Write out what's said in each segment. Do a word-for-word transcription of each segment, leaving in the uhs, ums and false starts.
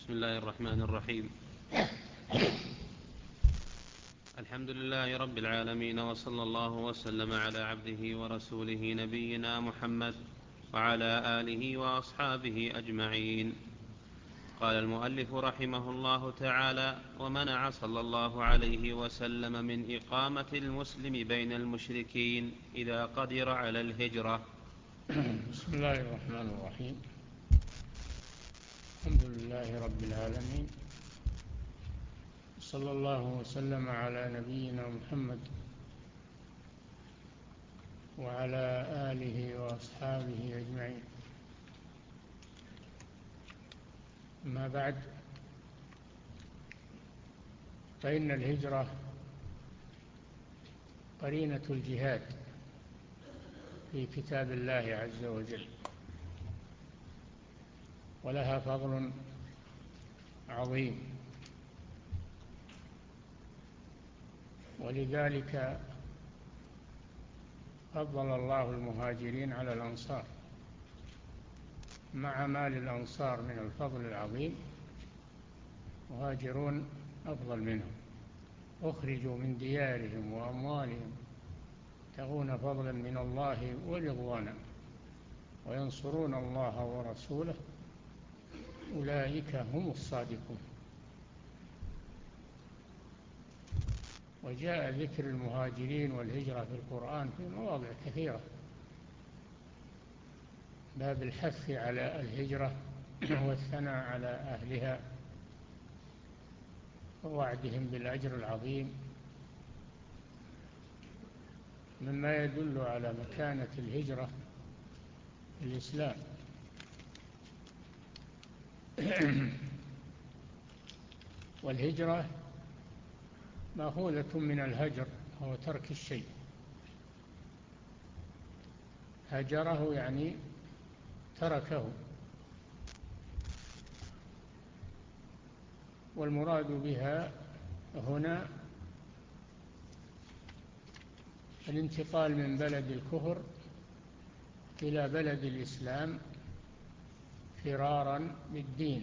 بسم الله الرحمن الرحيم. الحمد لله رب العالمين، وصلى الله وسلم على عبده ورسوله نبينا محمد وعلى آله وأصحابه أجمعين. قال المؤلف رحمه الله تعالى: ومنع صلى الله عليه وسلم من إقامة المسلم بين المشركين إذا قدر على الهجرة. بسم الله الرحمن الرحيم. الحمد لله رب العالمين، صلى الله وسلم على نبينا محمد وعلى آله وأصحابه أجمعين. ما بعد، فإن الهجرة قرينة الجهاد في كتاب الله عز وجل، ولها فضل عظيم، ولذلك فضل الله المهاجرين على الأنصار، مع ما للأنصار من الفضل العظيم مهاجرون أفضل منهم، أخرجوا من ديارهم وأموالهم يبتغون فضلا من الله ورضوانا وينصرون الله ورسوله، أولئك هم الصادقون. وجاء ذكر المهاجرين والهجرة في القرآن في مواضع كثيرة، باب الحث على الهجرة والثناء على أهلها ووعدهم بالأجر العظيم، مما يدل على مكانة الهجرة في الإسلام. والهجرة مأخوذة من الهجر، وهو ترك الشيء. هجره يعني تركه، والمراد بها هنا الانتقال من بلد الكفر إلى بلد الإسلام فرارا بالدين،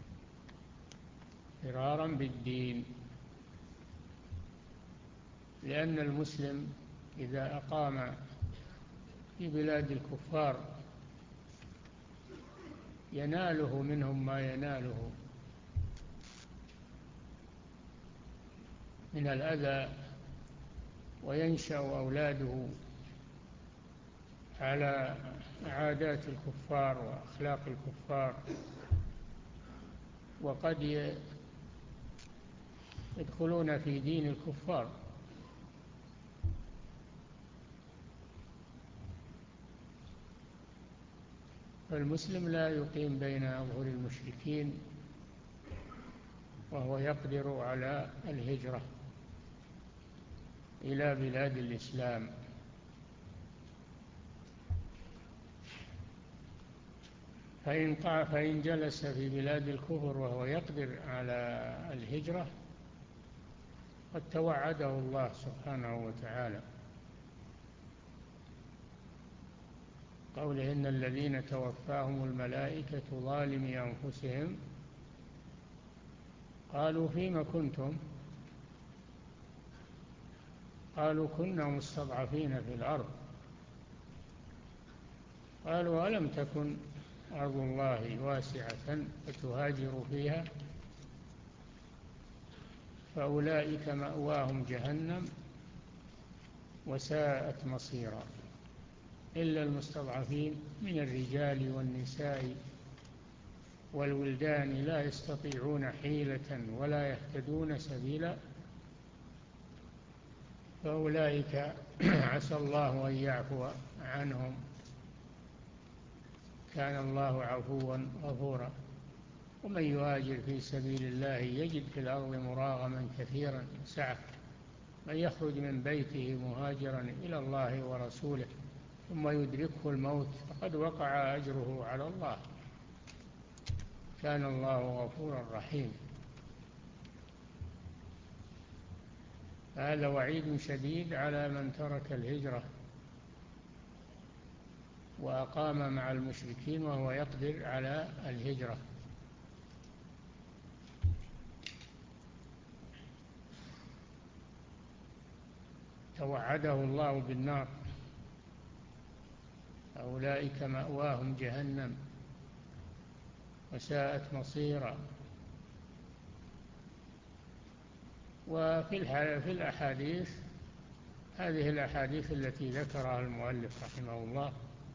فرارا بالدين، لأن المسلم إذا أقام في بلاد الكفار يناله منهم ما يناله من الأذى، وينشأ أولاده على عادات الكفار وأخلاق الكفار، وقد يدخلون في دين الكفار. فالمسلم لا يقيم بين أظهر المشركين وهو يقدر على الهجرة إلى بلاد الإسلام. فإن فإن جلس في بلاد الكفر وهو يقدر على الهجرة قد توعده الله سبحانه وتعالى، قوله: إن الذين توفاهم الملائكة ظالمي أنفسهم قالوا فيم كنتم؟ قالوا كنا مستضعفين في الأرض. قالوا ألم تكن أرض الله واسعة فتهاجروا فيها؟ فأولئك مأواهم جهنم وساءت مصيرا، إلا المستضعفين من الرجال والنساء والولدان لا يستطيعون حيلة ولا يهتدون سبيلا، فأولئك عسى الله أن يعفو عنهم، كان الله عفوا غفورا. ومن يهاجر في سبيل الله يجد في الأرض مراغما كثيرا سعة، من يخرج من بيته مهاجرا إلى الله ورسوله ثم يدركه الموت فقد وقع أجره على الله، كان الله غفورا رحيما. هذا وعيد شديد على من ترك الهجرة وأقام مع المشركين وهو يقدر على الهجرة. توعده الله بالنار، أولئك مأواهم جهنم وساءت مصيرا. وفي في الأحاديث، هذه الأحاديث التي ذكرها المؤلف رحمه الله: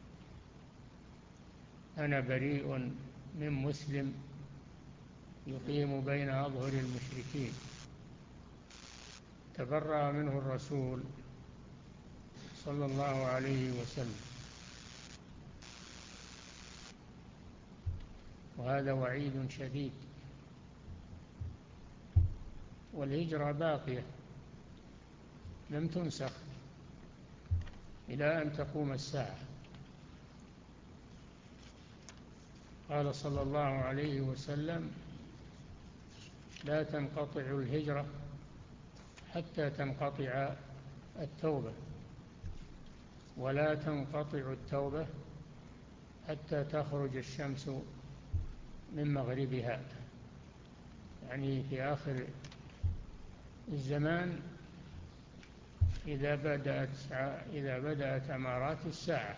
أنا بريء من مسلم يقيم بين أظهر المشركين، تبرأ منه الرسول صلى الله عليه وسلم. وهذا وعيد شديد. والهجرة باقية لم تنسخ إلى أن تقوم الساعة. قال صلى الله عليه وسلم: لا تنقطع الهجرة حتى تنقطع التوبة، ولا تنقطع التوبة حتى تخرج الشمس من مغربها. يعني في آخر الزمان، إذا بدأت إذا بدأت أمارات الساعة،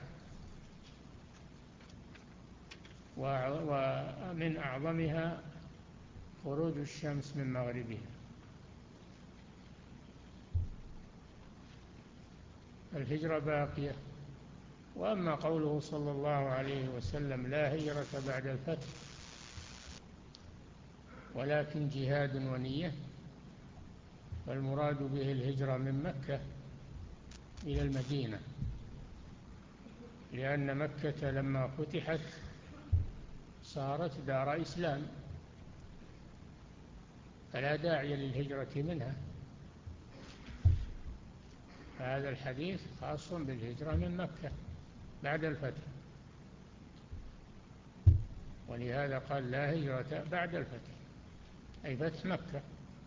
ومن أعظمها خروج الشمس من مغربها. الهجرة باقية. وأما قوله صلى الله عليه وسلم: لا هجرة بعد الفتح ولكن جهاد ونية، فالمراد به الهجرة من مكة إلى المدينة، لأن مكة لما فتحت صارت دار إسلام، فلا داعي للهجرة منها. فهذا الحديث خاص بالهجرة من مكة بعد الفتح، ولهذا قال: لا هجرة بعد الفتح، أي فتح مكة.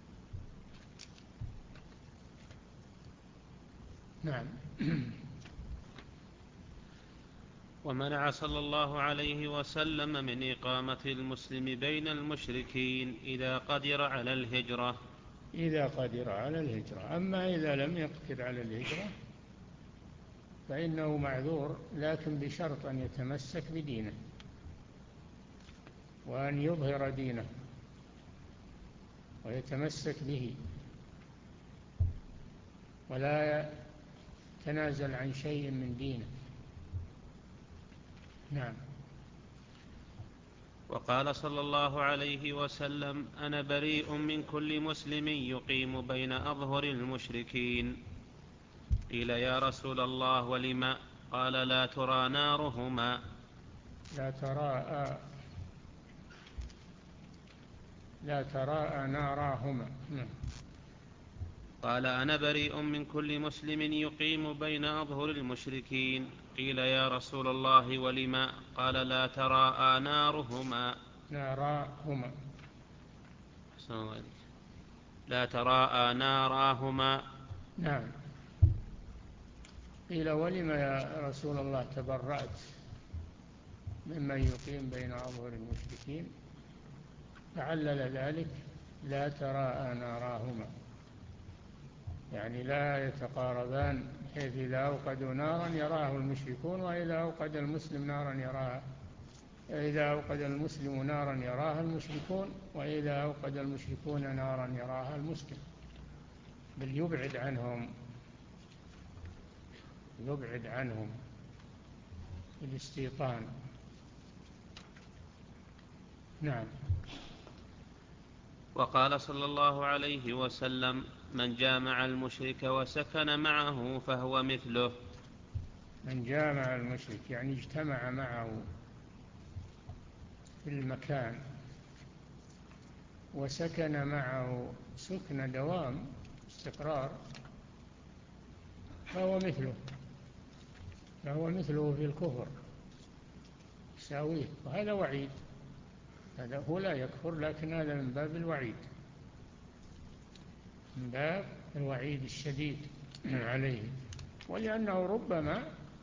نعم. ومنع صلى الله عليه وسلم من إقامة المسلم بين المشركين إذا قدر على الهجرة. إذا قدر على الهجرة. أما إذا لم يقدر على الهجرة فإنه معذور، لكن بشرط أن يتمسك بدينه وأن يظهر دينه ويتمسك به، ولا يتنازل عن شيء من دينه. نعم. وقال صلى الله عليه وسلم: أنا بريء من كل مسلم يقيم بين أظهر المشركين. قيل: يا رسول الله ولم؟ قال: لا ترى نارهما. لا تراءى لا تراءى ناراهما. نعم. قال: أنا بريء من كل مسلم يقيم بين أظهر المشركين. قيل: يا رسول الله ولم؟ قال: لا تراءى نارهما. ناراهما. أحسن الله إليك. لا تراءى ناراهما. نعم. قيل: ولم يا رسول الله تبرأت ممن يقيم بين أظهر المشركين؟ فعلل ذلك: لا تراءى ناراهما، يعني لا يتقاربان، حيث إذا أوقدوا نارا يراها المشركون، وإذا أوقد المسلم نارا يراها إذا أوقد المسلم نارا يراها المشركون، وإذا أوقد المشركون نارا يراها المسلم، بل يبعد عنهم يبعد عنهم الاستيطان. نعم. وقال صلى الله عليه وسلم: من جامع المشرك وسكن معه فهو مثله. من جامع المشرك يعني اجتمع معه في المكان وسكن معه سكن دوام استقرار، فهو مثله فهو مثله في الكفر يساويه. وهذا وعيد، هذا هو لا يكفر، لكن هذا من باب الوعيد، من باب الوعيد الشديد عليه. ولأنه ربما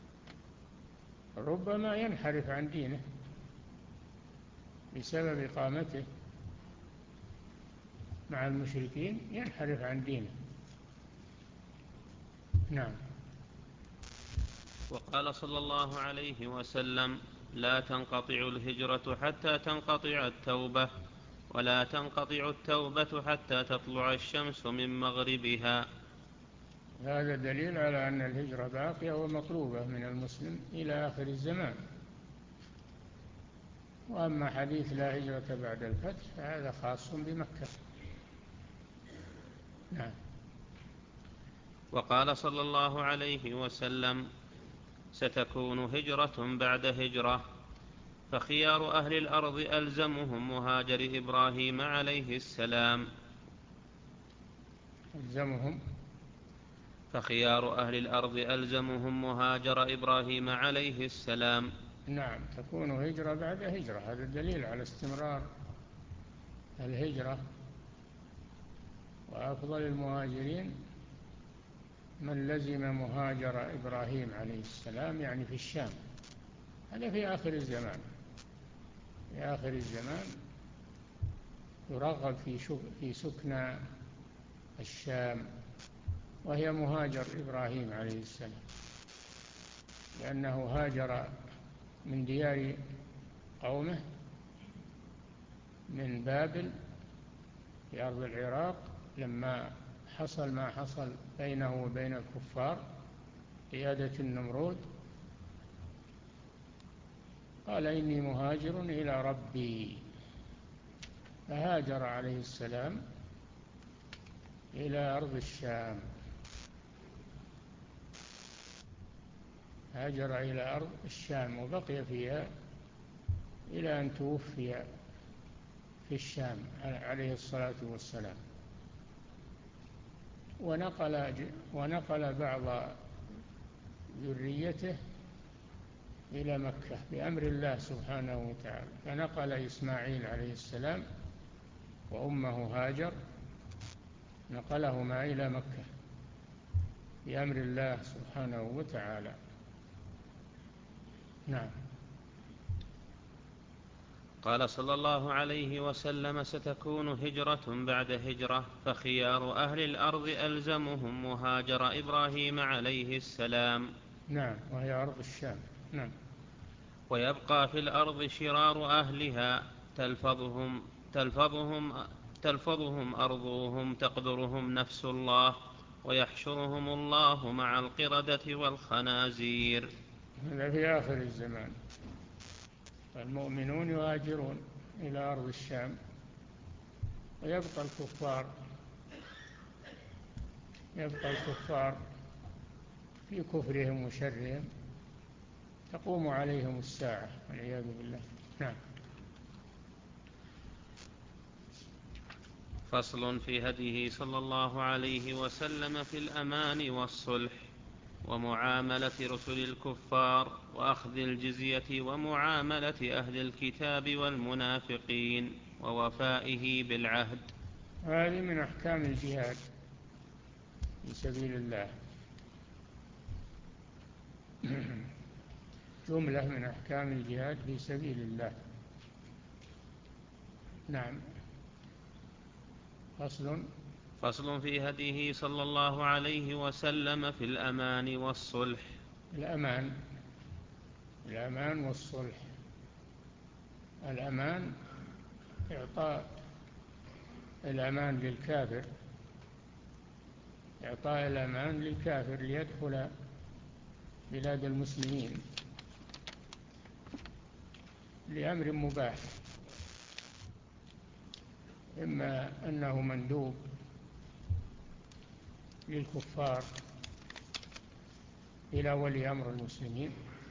ربما ينحرف عن دينه بسبب إقامته مع المشركين، ينحرف عن دينه. نعم. وقال صلى الله عليه وسلم: لا تنقطع الهجرة حتى تنقطع التوبة، ولا تنقطع التوبة حتى تطلع الشمس من مغربها. هذا دليل على أن الهجرة باقية ومطلوبة من المسلم إلى آخر الزمان. وأما حديث لا هجرة بعد الفتح فهذا خاص بمكة. نعم. وقال صلى الله عليه وسلم: ستكون هجرة بعد هجرة، فخيار أهل الأرض ألزمهم مهاجر إبراهيم عليه السلام. ألزمهم فخيار أهل الأرض ألزمهم مهاجر إبراهيم عليه السلام. نعم، تكون هجرة بعد هجرة، هذا دليل على استمرار الهجرة. وأفضل المهاجرين من لزم مهاجر إبراهيم عليه السلام، يعني في الشام. هذا في آخر الزمان. في آخر الزمان يرغب في في سكنى الشام، وهي مهاجر إبراهيم عليه السلام، لأنه هاجر من ديار قومه من بابل في أرض العراق لما حصل ما حصل بينه وبين الكفار قيادة النمرود، قال إني مهاجر إلى ربي، فهاجر عليه السلام إلى أرض الشام. هاجر إلى أرض الشام وبقي فيها إلى أن توفي في الشام عليه الصلاة والسلام. ونقل, ونقل بعض ذريته إلى مكة بأمر الله سبحانه وتعالى، فنقل إسماعيل عليه السلام وأمه هاجر، نقلهما إلى مكة بأمر الله سبحانه وتعالى. نعم. قال صلى الله عليه وسلم: ستكون هجرة بعد هجرة، فخيار أهل الأرض ألزمهم مهاجر إبراهيم عليه السلام. نعم، وهي أرض الشام. نعم. ويبقى في الأرض شرار أهلها تلفظهم, تلفظهم, تلفظهم أرضهم تقدرهم نفس الله، ويحشرهم الله مع القردة والخنازير. هذا في آخر الزمان. المؤمنون يهاجرون إلى أرض الشام، ويبقى الكفار يبقى الكفار في كفرهم وشرهم، تقوم عليهم الساعة والعياذ بالله. نعم. فصل في هديه صلى الله عليه وسلم في الأمان والصلح، ومعاملة رسل الكفار، وأخذ الجزية، ومعاملة أهل الكتاب والمنافقين، ووفائه بالعهد. هذه من أحكام الجهاد في سبيل الله، جملة من أحكام الجهاد في سبيل الله. نعم. فصل فصل في هديه صلى الله عليه وسلم في الأمان والصلح. الأمان الأمان والصلح. الأمان إعطاء الأمان للكافر، إعطاء الأمان للكافر ليدخل بلاد المسلمين لأمر مباح، إما أنه مندوب للكفار إلى ولي أمر المسلمين،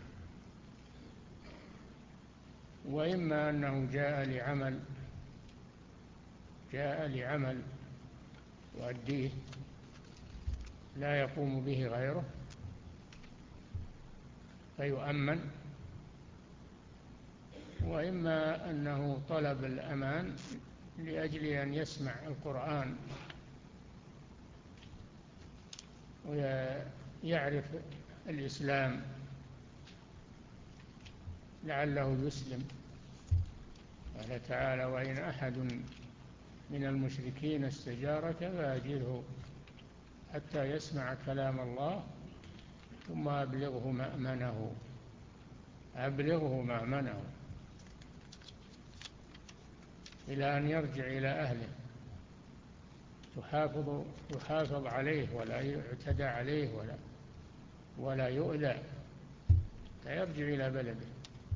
وإما أنه جاء لعمل جاء لعمل يؤديه لا يقوم به غيره فيؤمن، وإما أنه طلب الأمان لأجل أن يسمع القرآن ويعرف الإسلام لعله يسلم. قال تعالى: وإن أحد من المشركين استجارك فأجره حتى يسمع كلام الله ثم أبلغه مأمنه أبلغه مأمنه إلى أن يرجع إلى أهله، يحافظ, يحافظ عليه ولا يعتدى عليه ولا, ولا يؤذى، فيرجع إلى بلده.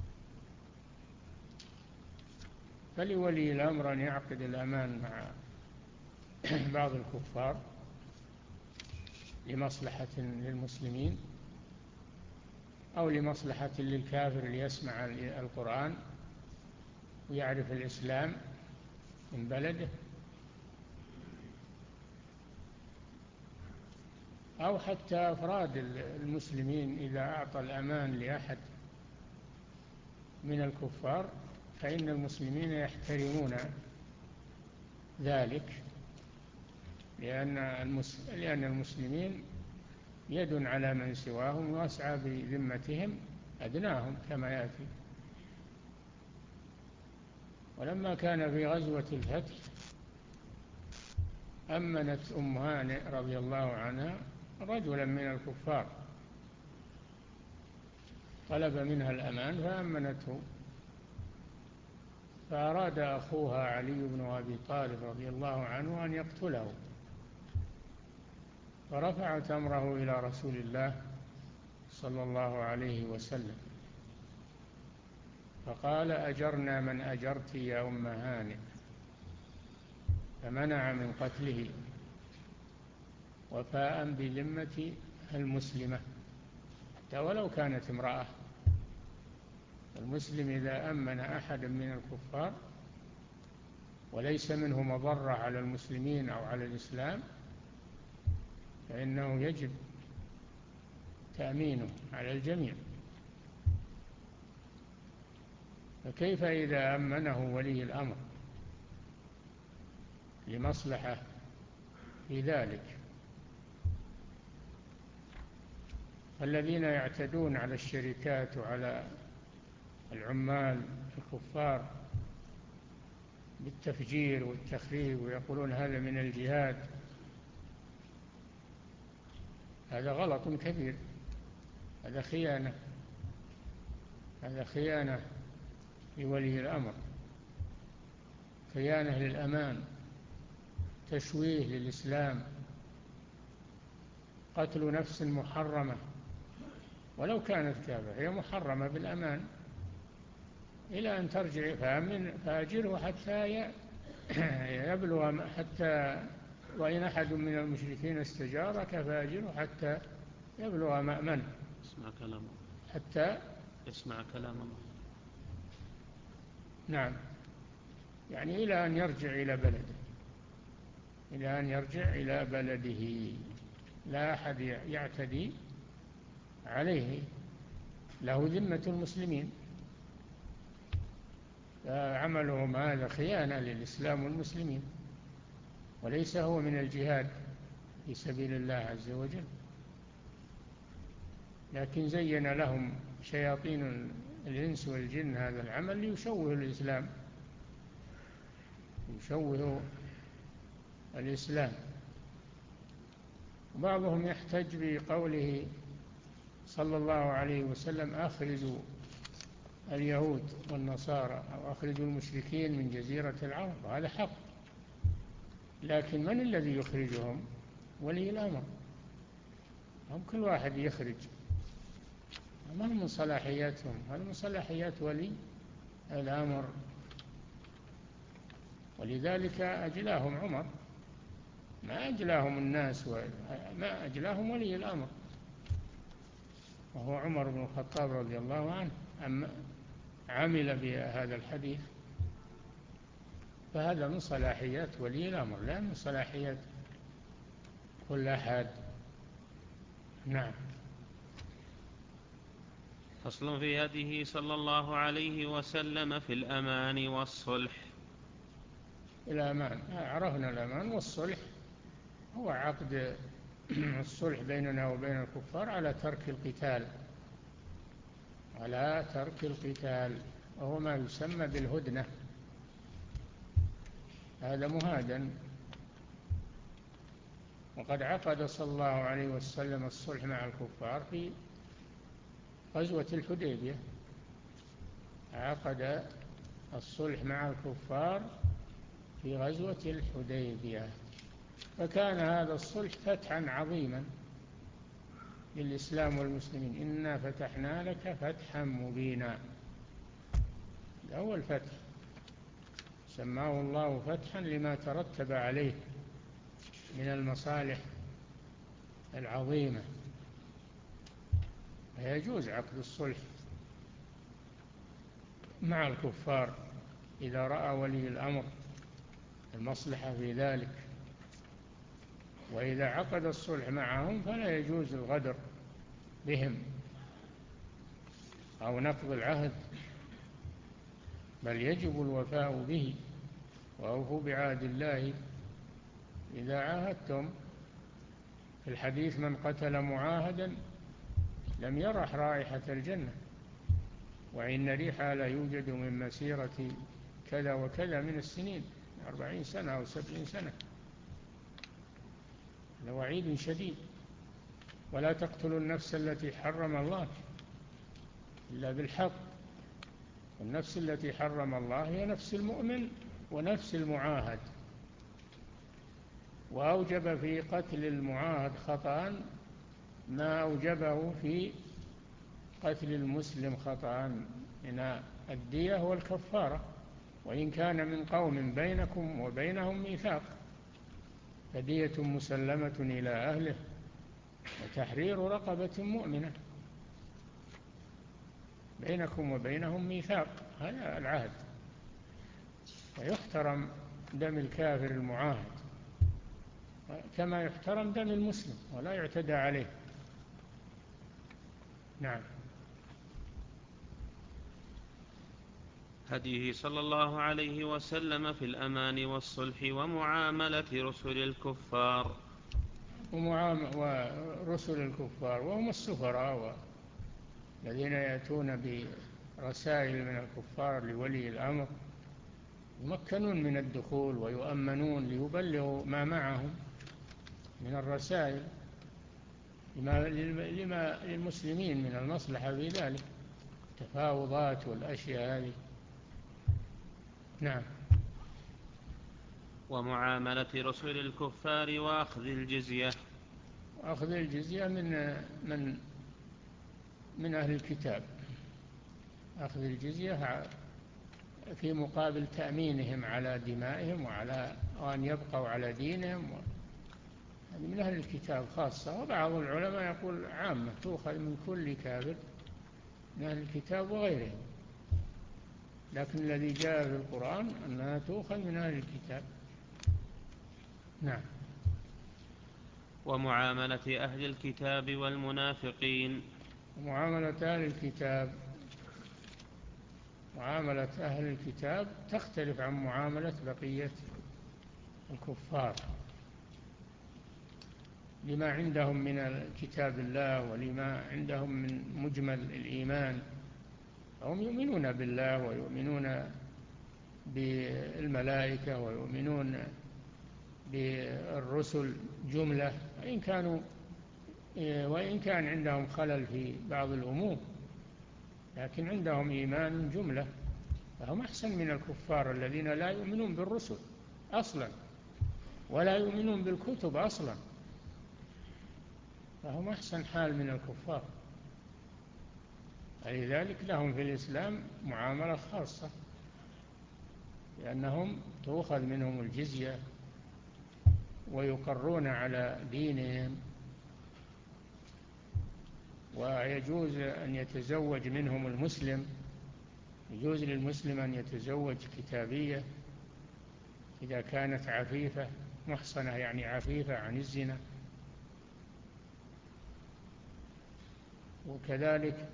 فلولي الأمر أن يعقد الأمان مع بعض الكفار لمصلحة للمسلمين أو لمصلحة للكافر ليسمع القرآن ويعرف الإسلام من بلده، أو حتى أفراد المسلمين إذا أعطى الأمان لأحد من الكفار فإن المسلمين يحترمون ذلك، لأن لأن المسلمين يد على من سواهم ويسعى بذمتهم أدناهم كما يأتي. ولما كان في غزوة الفتح أمنت أم هانئ رضي الله عنها رجلا من الكفار، طلب منها الأمان فأمنته، فأراد أخوها علي بن أبي طالب رضي الله عنه أن يقتله، فرفعت أمره إلى رسول الله صلى الله عليه وسلم فقال: أجرنا من أجرت يا أم هانئ، فمنع من قتله وفاء بذمة المسلمة حتى ولو كانت امرأة. المسلم إذا أمن أحدا من الكفار وليس منه مضرة على المسلمين أو على الإسلام فإنه يجب تأمينه على الجميع. فكيف إذا أمنه ولي الأمر لمصلحة في ذلك؟ الذين يعتدون على الشركات وعلى العمال الكفار بالتفجير والتخريب ويقولون هذا من الجهاد، هذا غلط كبير، هذا خيانة، هذا خيانة لولي الأمر، خيانة للأمان، تشويه للإسلام، قتل نفس محرمة ولو كانت كافرة هي محرمة بالأمان إلى أن ترجع، فأمن فأجره حتى يبلغ، حتى وإن أحد من المشركين استجارك فأجره حتى يبلغ مأمنه، يسمع كلام الله، حتى يسمع كلام الله. نعم، يعني إلى أن يرجع إلى بلده، إلى أن يرجع إلى بلده، لا أحد يعتدي عليه، له ذمة المسلمين، فعملهم هذا خيانة للإسلام والمسلمين وليس هو من الجهاد في سبيل الله عز وجل. لكن زين لهم شياطين الإنس والجن هذا العمل ليشوه الإسلام، يشوه الإسلام. بعضهم يحتج بقوله صلى الله عليه وسلم: أخرجوا اليهود والنصارى أو أخرجوا المشركين من جزيرة العرب، وهذا حق، لكن من الذي يخرجهم؟ ولي الأمر، هم كل واحد يخرج، ما من صلاحياتهم، هذا من صلاحيات ولي الأمر. ولذلك أجلاهم عمر، ما أجلاهم الناس، ما أجلاهم ولي الأمر وهو عمر بن الخطاب رضي الله عنه، أما عمل بهذا الحديث، فهذا من صلاحيات ولي الأمر لا من صلاحيات كل أحد. نعم. فصل في هديه صلى الله عليه وسلم في الأمان والصلح. الأمان عرفنا، الأمان والصلح هو عقد الصلح بيننا وبين الكفار على ترك القتال، على ترك القتال، وهو ما يسمى بالهدنة، هذا مهادن. وقد عقد صلى الله عليه وسلم الصلح مع الكفار في غزوة الحديبية، عقد الصلح مع الكفار في غزوة الحديبية، فكان هذا الصلح فتحا عظيما للإسلام والمسلمين. إنا فتحنا لك فتحا مبينا، أول فتح سماه الله فتحا لما ترتب عليه من المصالح العظيمة. فيجوز عقد الصلح مع الكفار إذا رأى ولي الأمر المصلحة في ذلك، وإذا عقد الصلح معهم فلا يجوز الغدر بهم أو نقض العهد، بل يجب الوفاء به. وأوفوا بعهد الله إذا عاهدتم. في الحديث: من قتل معاهدا لم يرح رائحة الجنة، وإن ريحها لا يوجد من مسيرة كذا وكذا من السنين، أربعين سنة أو سبعين سنة. لوعيد شديد. ولا تقتلوا النفس التي حرم الله إلا بالحق، والنفس التي حرم الله هي نفس المؤمن ونفس المعاهد. وأوجب في قتل المعاهد خطأ ما أوجبه في قتل المسلم خطأ من الدية والكفارة، وإن كان من قوم بينكم وبينهم ميثاق فدية مسلمة إلى أهله وتحرير رقبة مؤمنة. بينكم وبينهم ميثاق، هذا العهد. ويحترم دم الكافر المعاهد كما يحترم دم المسلم ولا يعتدى عليه. نعم. هديه صلى الله عليه وسلم في الأمان والصلح ومعاملة رسل الكفار. ورسل الكفار وهم السفراء الذين يأتون برسائل من الكفار لولي الأمر، يمكنون من الدخول ويؤمنون ليبلغوا ما معهم من الرسائل لما للمسلمين من المصلحة في ذلك، التفاوضات والأشياء هذه. نعم. ومعاملة رسل الكفار وأخذ الجزية. أخذ الجزية من من من أهل الكتاب، أخذ الجزية في مقابل تأمينهم على دمائهم وعلى وأن يبقوا على دينهم. هذه من أهل الكتاب خاصة، وبعض العلماء يقول عامة تؤخذ من كل كافر من أهل الكتاب وغيرهم، لكن الذي جاء في القرآن أنها تؤخذ من أهل الكتاب. نعم. ومعاملة أهل الكتاب والمنافقين. معاملة أهل الكتاب، معاملة أهل الكتاب تختلف عن معاملة بقية الكفار لما عندهم من كتاب الله ولما عندهم من مجمل الإيمان. هم يؤمنون بالله ويؤمنون بالملائكة ويؤمنون بالرسل جملة، وإن كانوا وإن كان عندهم خلل في بعض الأمور، لكن عندهم إيمان جملة، فهم أحسن من الكفار الذين لا يؤمنون بالرسل أصلا ولا يؤمنون بالكتب أصلا، فهم أحسن حال من الكفار. لذلك لهم في الإسلام معاملة خاصة، لأنهم تؤخذ منهم الجزية ويقرون على دينهم، ويجوز أن يتزوج منهم المسلم، يجوز للمسلم أن يتزوج كتابية إذا كانت عفيفة محصنة، يعني عفيفة عن الزنا. وكذلك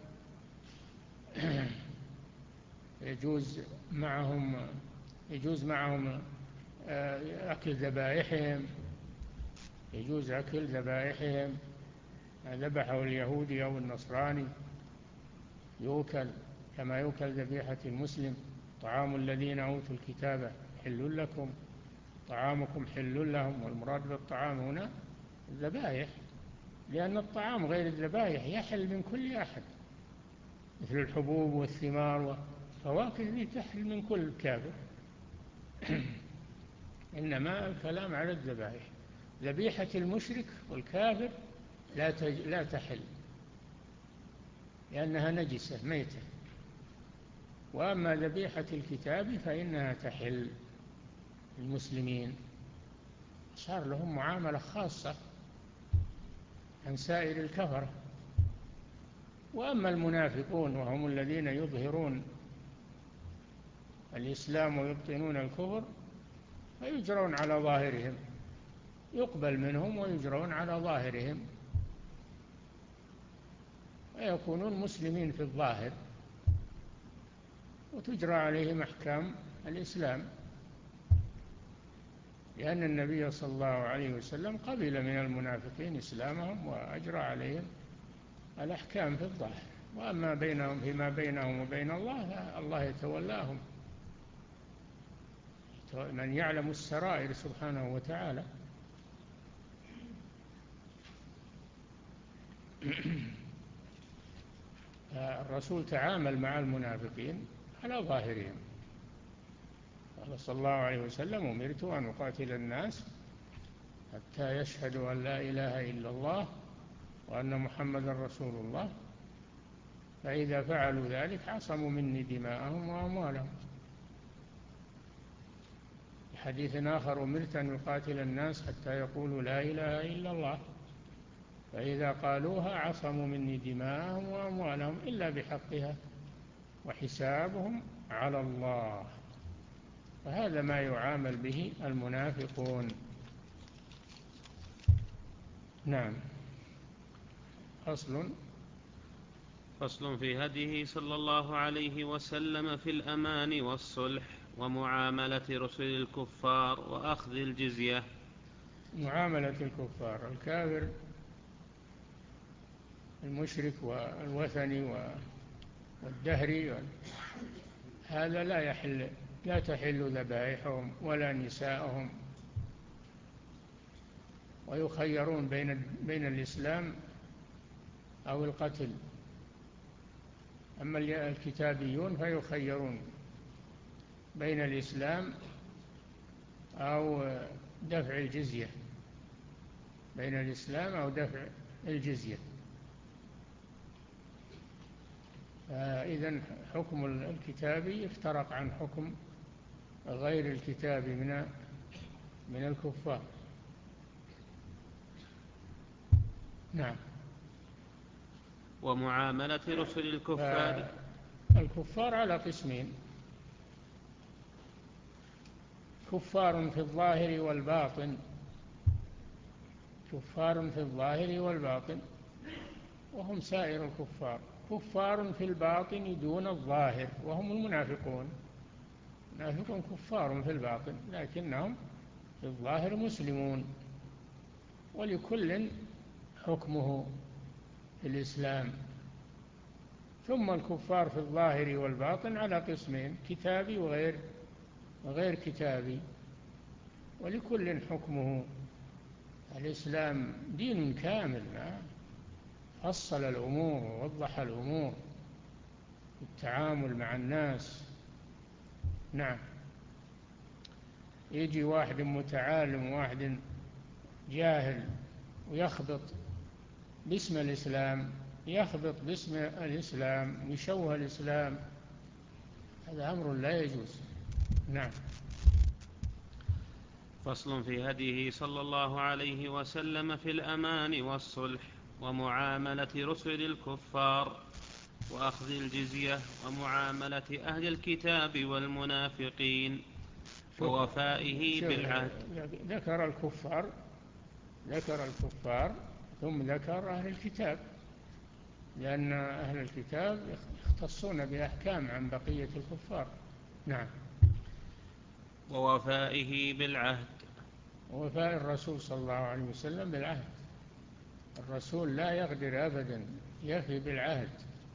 يجوز معهم يجوز معهم أكل ذبائحهم، يجوز أكل ذبائحهم، ذبحه اليهودي أو النصراني يؤكل كما يؤكل ذبيحة المسلم. طعام الذين أوتوا الكتاب حل لكم طعامكم حل لهم، والمراد بالطعام هنا الذبائح، لأن الطعام غير الذبائح يحل من كل أحد، مثل الحبوب والثمار والفواكه ذي تحل من كل كافر. إنما الكلام على الذبائح. ذبيحة المشرك والكافر لا لا تحل لأنها نجسة ميتة، وأما ذبيحة الكتاب فإنها تحل المسلمين، صار لهم معاملة خاصة عن سائر الكفرة. وأما المنافقون وهم الذين يظهرون الإسلام ويبطنون الكفر فيجرون على ظاهرهم، يقبل منهم ويجرون على ظاهرهم ويكونون مسلمين في الظاهر وتجرى عليهم أحكام الإسلام، لأن النبي صلى الله عليه وسلم قبل من المنافقين إسلامهم وأجرى عليهم الأحكام في الظاهر. وأما بينهم فيما بينهم وبين الله الله يتولاهم، من يعلم السرائر سبحانه وتعالى. الرسول تعامل مع المنافقين على ظاهرهم، قال صلى الله عليه وسلم: أمرت أن أقاتل الناس حتى يشهدوا أن لا إله إلا الله وأن محمدا رسول الله، فإذا فعلوا ذلك عصموا مني دماءهم وأموالهم. في حديث آخر: أمرت أن أقاتل الناس حتى يقولوا لا إله إلا الله، فإذا قالوها عصموا مني دماءهم وأموالهم إلا بحقها وحسابهم على الله. فهذا ما يعامل به المنافقون. نعم. فصل فصل في هديه صلى الله عليه وسلم في الأمان والصلح ومعاملة رسل الكفار وأخذ الجزية. معاملة الكفار، الكافر المشرك والوثني والدهري، هذا لا يحل لا تحل ذبائحهم ولا نساءهم، ويخيرون بين بين الإسلام أو القتل. أما الكتابيون فيخيرون بين الإسلام أو دفع الجزية، بين الإسلام أو دفع الجزية. فإذن حكم الكتابي يفترق عن حكم غير الكتابي من من الكفار. نعم. ومعاملة رسل الكفار، الكفار على قسمين: كفار في الظاهر والباطن، كفار في الظاهر والباطن وهم سائر الكفار. كفار في الباطن دون الظاهر وهم المنافقون. المنافقون كفار في الباطن لكنهم في الظاهر مسلمون، ولكل حكمه في الإسلام. ثم الكفار في الظاهر والباطن على قسمين: كتابي وغير وغير كتابي، ولكل حكمه. الإسلام دين كامل، فصل الأمور ووضح الأمور في التعامل مع الناس. نعم. يجي واحد متعالم وواحد جاهل ويخبط باسم الإسلام، يخبط باسم الإسلام ويشوه الإسلام، هذا أمر لا يجوز. نعم. فصل في هديه صلى الله عليه وسلم في الأمان والصلح ومعاملة رسل الكفار وأخذ الجزية ومعاملة أهل الكتاب والمنافقين ووفائه بالعهد. ذكر الكفار ذكر الكفار ثم ذكر أهل الكتاب، لأن أهل الكتاب يختصون بأحكام عن بقية الكفار. نعم. ووفائه بالعهد، ووفاء الرسول صلى الله عليه وسلم بالعهد. الرسول لا يغدر أبدا، يفي بالعهد،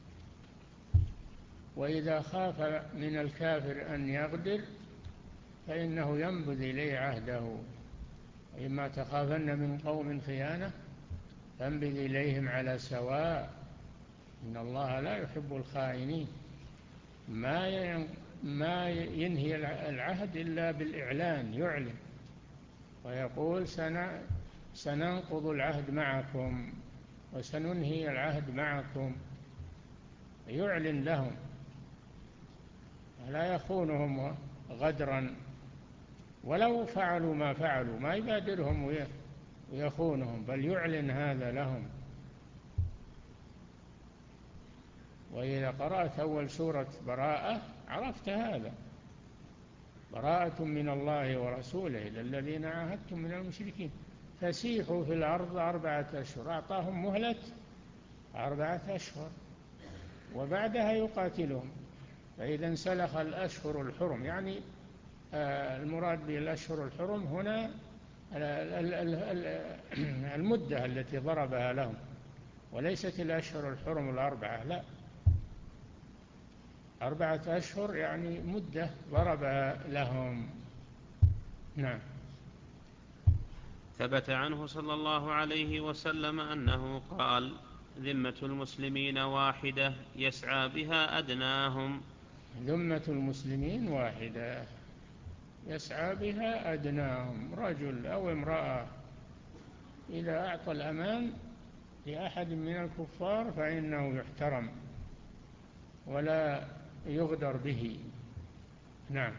وإذا خاف من الكافر أن يغدر فإنه ينبذ إليه عهده إما تخافن من قوم خيانة فانبذ إليهم على سواء إن الله لا يحب الخائنين. ما ما ينهي العهد إلا بالإعلان، يعلن ويقول سننقض العهد معكم وسننهي العهد معكم، يعلن لهم، لا يخونهم غدرا ولو فعلوا ما فعلوا، ما يبادرهم ويخونهم، بل يعلن هذا لهم. وإذا قرأت أول سورة براءة عرفت هذا، براءة من الله ورسوله إلى الذين عاهدتم من المشركين فسيحوا في الأرض أربعة أشهر، أعطاهم مهلة أربعة أشهر وبعدها يقاتلهم. فإذا انسلخ الأشهر الحرم، يعني المراد بالأشهر الحرم هنا المدة التي ضربها لهم، وليست الأشهر الحرم الأربعة، لا، أربعة أشهر يعني مدة ضربها لهم. نعم. ثبت عنه صلى الله عليه وسلم أنه قال: ذمة المسلمين واحدة يسعى بها أدناهم. ذمة المسلمين واحدة يسعى بها أدناهم، رجل أو امرأة إذا أعطى الأمان لأحد من الكفار فإنه يحترم ولا يغدر به. نعم.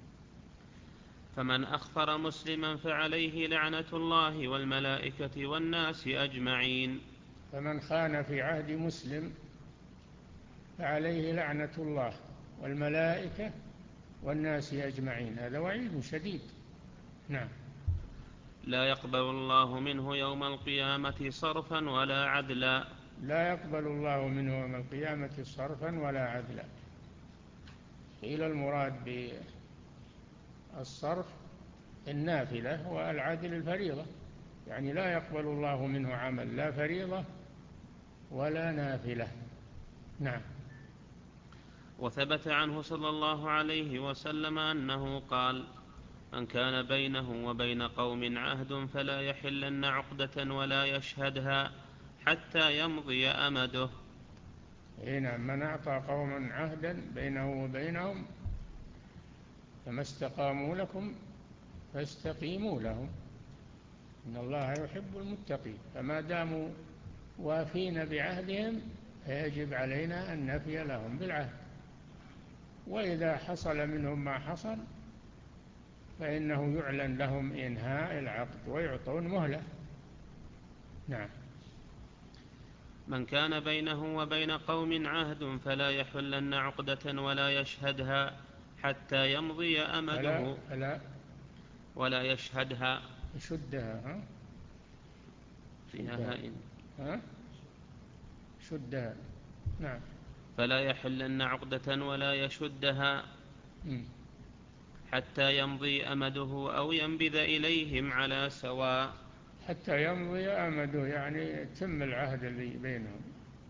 فمن أخفر مسلما فعليه لعنة الله والملائكة والناس أجمعين. فمن خان في عهد مسلم فعليه لعنة الله والملائكة والناس أجمعين، هذا وعيد شديد. نعم. لا يقبل الله منه يوم القيامة صرفا ولا عدلا. لا يقبل الله منه يوم القيامة صرفا ولا عدلا. قيل المراد بالصرف النافلة والعدل الفريضة، يعني لا يقبل الله منه عمل لا فريضة ولا نافلة. نعم. وثبت عنه صلى الله عليه وسلم أنه قال: من كان بينه وبين قوم عهد فلا يحلن عقدة ولا يشهدها حتى يمضي أمده. هنا من أعطى قوما عهدا بينه وبينهم فما استقاموا لكم فاستقيموا لهم إن الله يحب المتقين. فما داموا وافين بعهدهم فيجب علينا أن نفي لهم بالعهد، وإذا حصل منهم ما حصل فإنه يعلن لهم إنهاء العقد ويعطون مهلة. نعم. من كان بينه وبين قوم عهد فلا يحلن عقدة ولا يشهدها حتى يمضي أمده. فلا, فلا ولا يشهدها يشدها. ها؟ فيها هائل. ها؟ شدها. نعم. فلا يحلن عقدة ولا يشدها حتى يمضي أمده أو ينبذ إليهم على سواء. حتى يمضي أمده يعني يتم العهد اللي بينهم،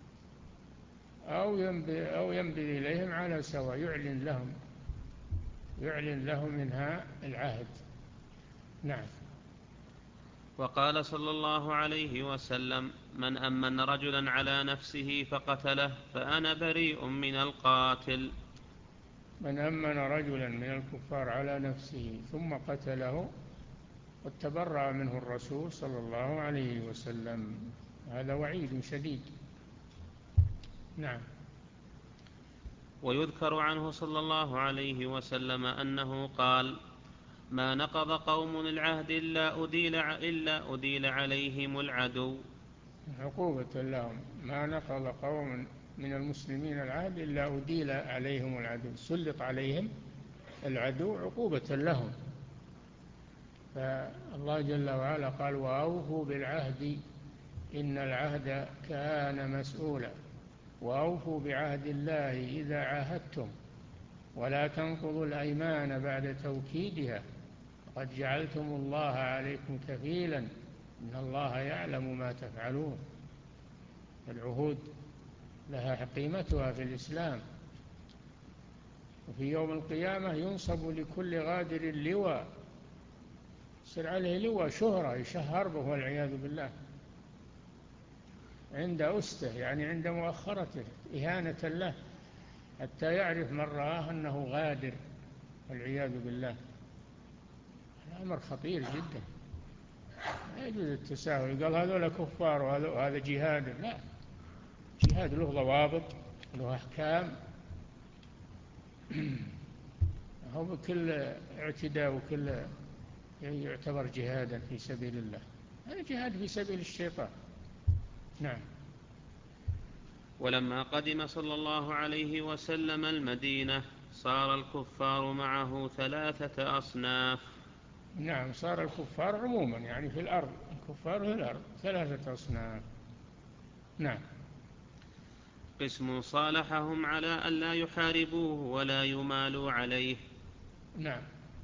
أو ينبذ, أو ينبذ إليهم على سواء، يعلن لهم يعلن لهم إنهاء العهد. نعم. وقال صلى الله عليه وسلم: من أمن رجلا على نفسه فقتله فأنا بريء من القاتل. من أمن رجلا من الكفار على نفسه ثم قتله قد تبرأ منه الرسول صلى الله عليه وسلم، هذا وعيد شديد. نعم. ويذكر عنه صلى الله عليه وسلم أنه قال: ما نقض قوم العهد إلا أديل, إلا أديل عليهم العدو. عقوبة لهم، ما نقض قوم من المسلمين العهد إلا أديل عليهم العدو، سلط عليهم العدو عقوبة لهم. فالله جل وعلا قال: وأوفوا بالعهد إن العهد كان مسؤولا، وأوفوا بعهد الله إذا عاهدتم ولا تنقضوا الأيمان بعد توكيدها قد جعلتم الله عليكم كفيلا إن الله يعلم ما تفعلون. العهود لها قيمتها في الإسلام، وفي يوم القيامة ينصب لكل غادر لواء يصير عليه لواء شهرة يشهر به والعياذ بالله عند أسته، يعني عند مؤخرته، إهانة له، حتى يعرف من رآه أنه غادر والعياذ بالله. الأمر خطير جدا، لا يجوز التساهل. قال هذول كفار وهذا جهاد، لا، جهاد له ضوابط له أحكام. هو بكل اعتداء وكل يعتبر جهادا في سبيل الله، هذا جهاد في سبيل الشيطان. نعم. ولما قدم صلى الله عليه وسلم المدينة صار الكفار معه ثلاثة أصناف. نعم، صار الكفار عموما يعني في الأرض، الكفار في الأرض ثلاثة أصناف. نعم. قسم صالحهم على ألا يحاربوه ولا يمالوا عليه. نعم.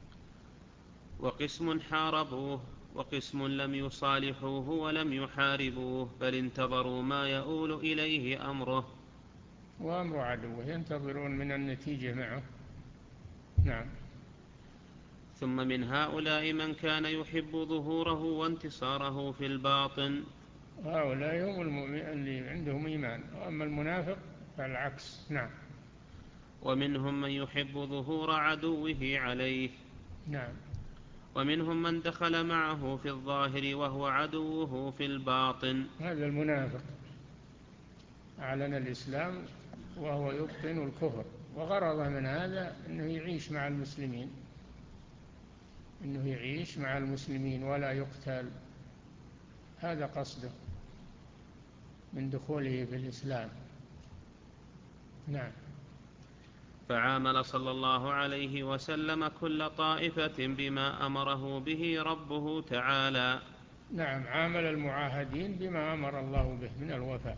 وقسم حاربوه، وقسم لم يصالحوه ولم يحاربوه بل انتظروا ما يؤول إليه أمره. وأمر عدوه ينتظرون من النتيجة معه. نعم. ثم من هؤلاء من كان يحب ظهوره وانتصاره في الباطن. هؤلاء هم المؤمن اللي عندهم إيمان، وأما المنافق فالعكس. نعم. ومنهم من يحب ظهور عدوه عليه. نعم. ومنهم من دخل معه في الظاهر وهو عدوه في الباطن. هذا المنافق أعلن الإسلام وهو يبطن الكفر، وغرضه من هذا أنه يعيش مع المسلمين، أنه يعيش مع المسلمين ولا يقتل، هذا قصده من دخوله في الإسلام. نعم. فعامل صلى الله عليه وسلم كل طائفة بما أمره به ربه تعالى. نعم، عامل المعاهدين بما أمر الله به من الوفاء،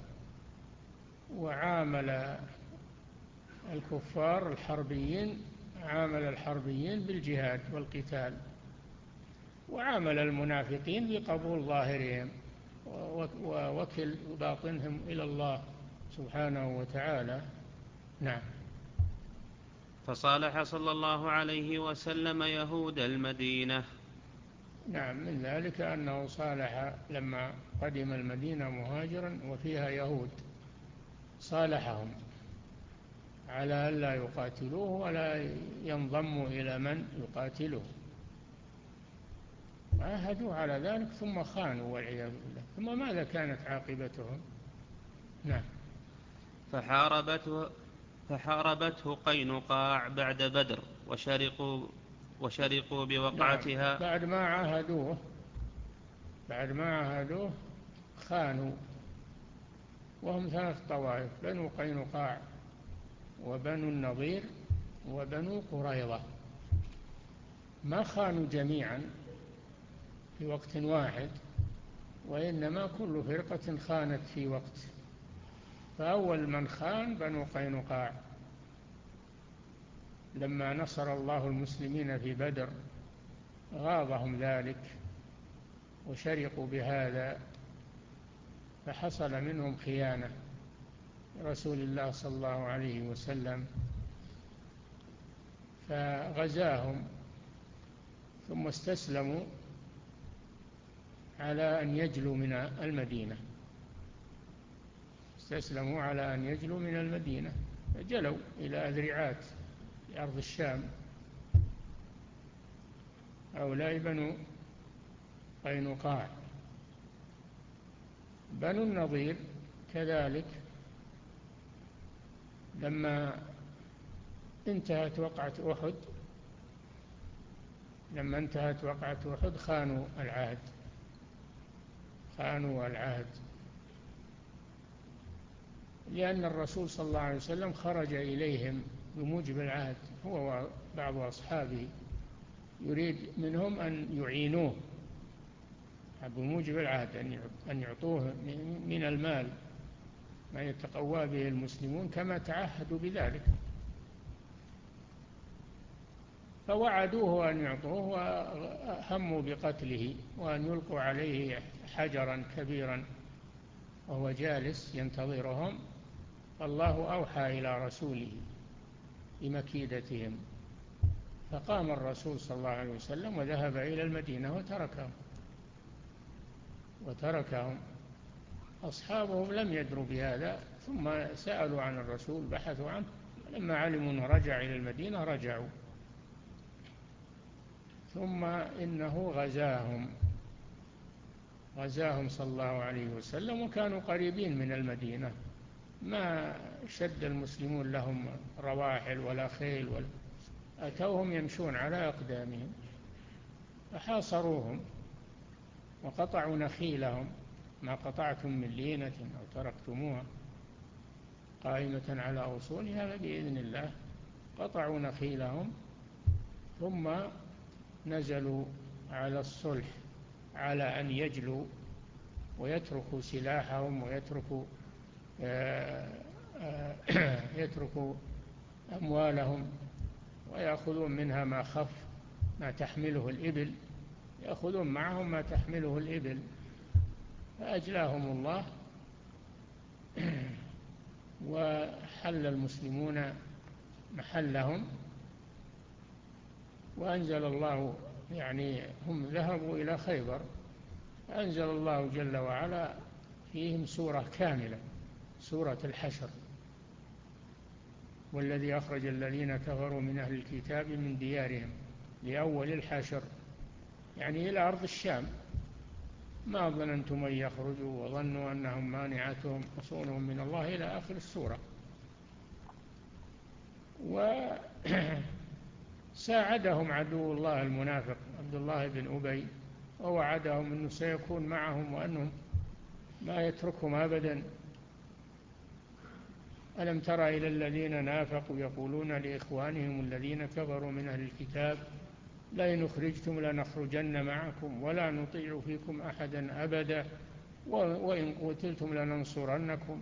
وعامل الكفار الحربيين، عامل الحربيين بالجهاد والقتال، وعامل المنافقين بقبول ظاهرهم ووكل باطنهم إلى الله سبحانه وتعالى. نعم. فصالح صلى الله عليه وسلم يهود المدينة. نعم، من ذلك أنه صالح لما قدم المدينة مهاجرا وفيها يهود، صالحهم على ألا يقاتلوه ولا ينضموا إلى من يقاتله، عاهدوا على ذلك ثم خانوا والعياذ بالله. ثم ماذا كانت عاقبتهم؟ نعم. فحاربته, فحاربته قينقاع بعد بدر وشرقوا, وشرقوا بوقعتها. نعم. بعد ما عاهدوه بعد ما عاهدوه خانوا، وهم ثلاث طوائف: بنو قينقاع وبنو النضير وبنو قريظة. ما خانوا جميعا في وقت واحد، وإنما كل فرقة خانت في وقت. فأول من خان بنو قينقاع لما نصر الله المسلمين في بدر، غاضهم ذلك وشرقوا بهذا، فحصل منهم خيانة رسول الله صلى الله عليه وسلم، فغزاهم ثم استسلموا على أن يجلوا من المدينة استسلموا على أن يجلوا من المدينة فجلوا إلى أذرعات في أرض الشام. هؤلاء بنو قينقاع. بنو النضير كذلك لما انتهت وقعة أحد لما انتهت وقعة أحد خانوا العهد خانوا العهد لأن الرسول صلى الله عليه وسلم خرج إليهم بموجب العهد، هو وبعض أصحابه، يريد منهم أن يعينوه بموجب العهد، أن يعطوه من المال ما يتقوى به المسلمون كما تعهدوا بذلك، فوعدوه أن يعطوه وهموا بقتله وأن يلقوا عليه حجرا كبيرا وهو جالس ينتظرهم. فالله أوحى إلى رسوله بمكيدتهم، فقام الرسول صلى الله عليه وسلم وذهب إلى المدينة وتركهم وتركهم أصحابه لم يدروا بهذا، ثم سألوا عن الرسول بحثوا عنه، لما علموا أنه رجع إلى المدينة رجعوا. ثم إنه غزاهم غزاهم صلى الله عليه وسلم، وكانوا قريبين من المدينة، ما شد المسلمون لهم رواحل ولا خيل ولا، أتوهم يمشون على أقدامهم فحاصروهم وقطعوا نخيلهم، ما قطعتم من لينة أو تركتموها قائمة على أصولها فبإذن الله قطعوا نخيلهم، ثم نزلوا على الصلح على أن يجلوا ويتركوا سلاحهم ويتركوا يتركوا أموالهم ويأخذون منها ما خف، ما تحمله الإبل، يأخذون معهم ما تحمله الإبل. فأجلاهم الله وحل المسلمون محلهم، وأنزل الله، يعني هم ذهبوا إلى خيبر، أنزل الله جل وعلا فيهم سورة كاملة، سورة الحشر: والذي أخرج الذين كفروا من أهل الكتاب من ديارهم لأول الحشر، يعني إلى أرض الشام، ما ظننتم أن يخرجوا وظنوا أنهم مانعتهم حصونهم من الله، إلى آخر السورة. وساعدهم عدو الله المنافق عبد الله بن أبي، ووعدهم أنه سيكون معهم وأنهم ما يتركهم أبدا. ألم تر إلى الذين نافقوا يقولون لإخوانهم الذين كفروا من أهل الكتاب لئن أخرجتم لنخرجن معكم ولا نطيع فيكم أحدا أبدا وإن قتلتم لننصرنكم.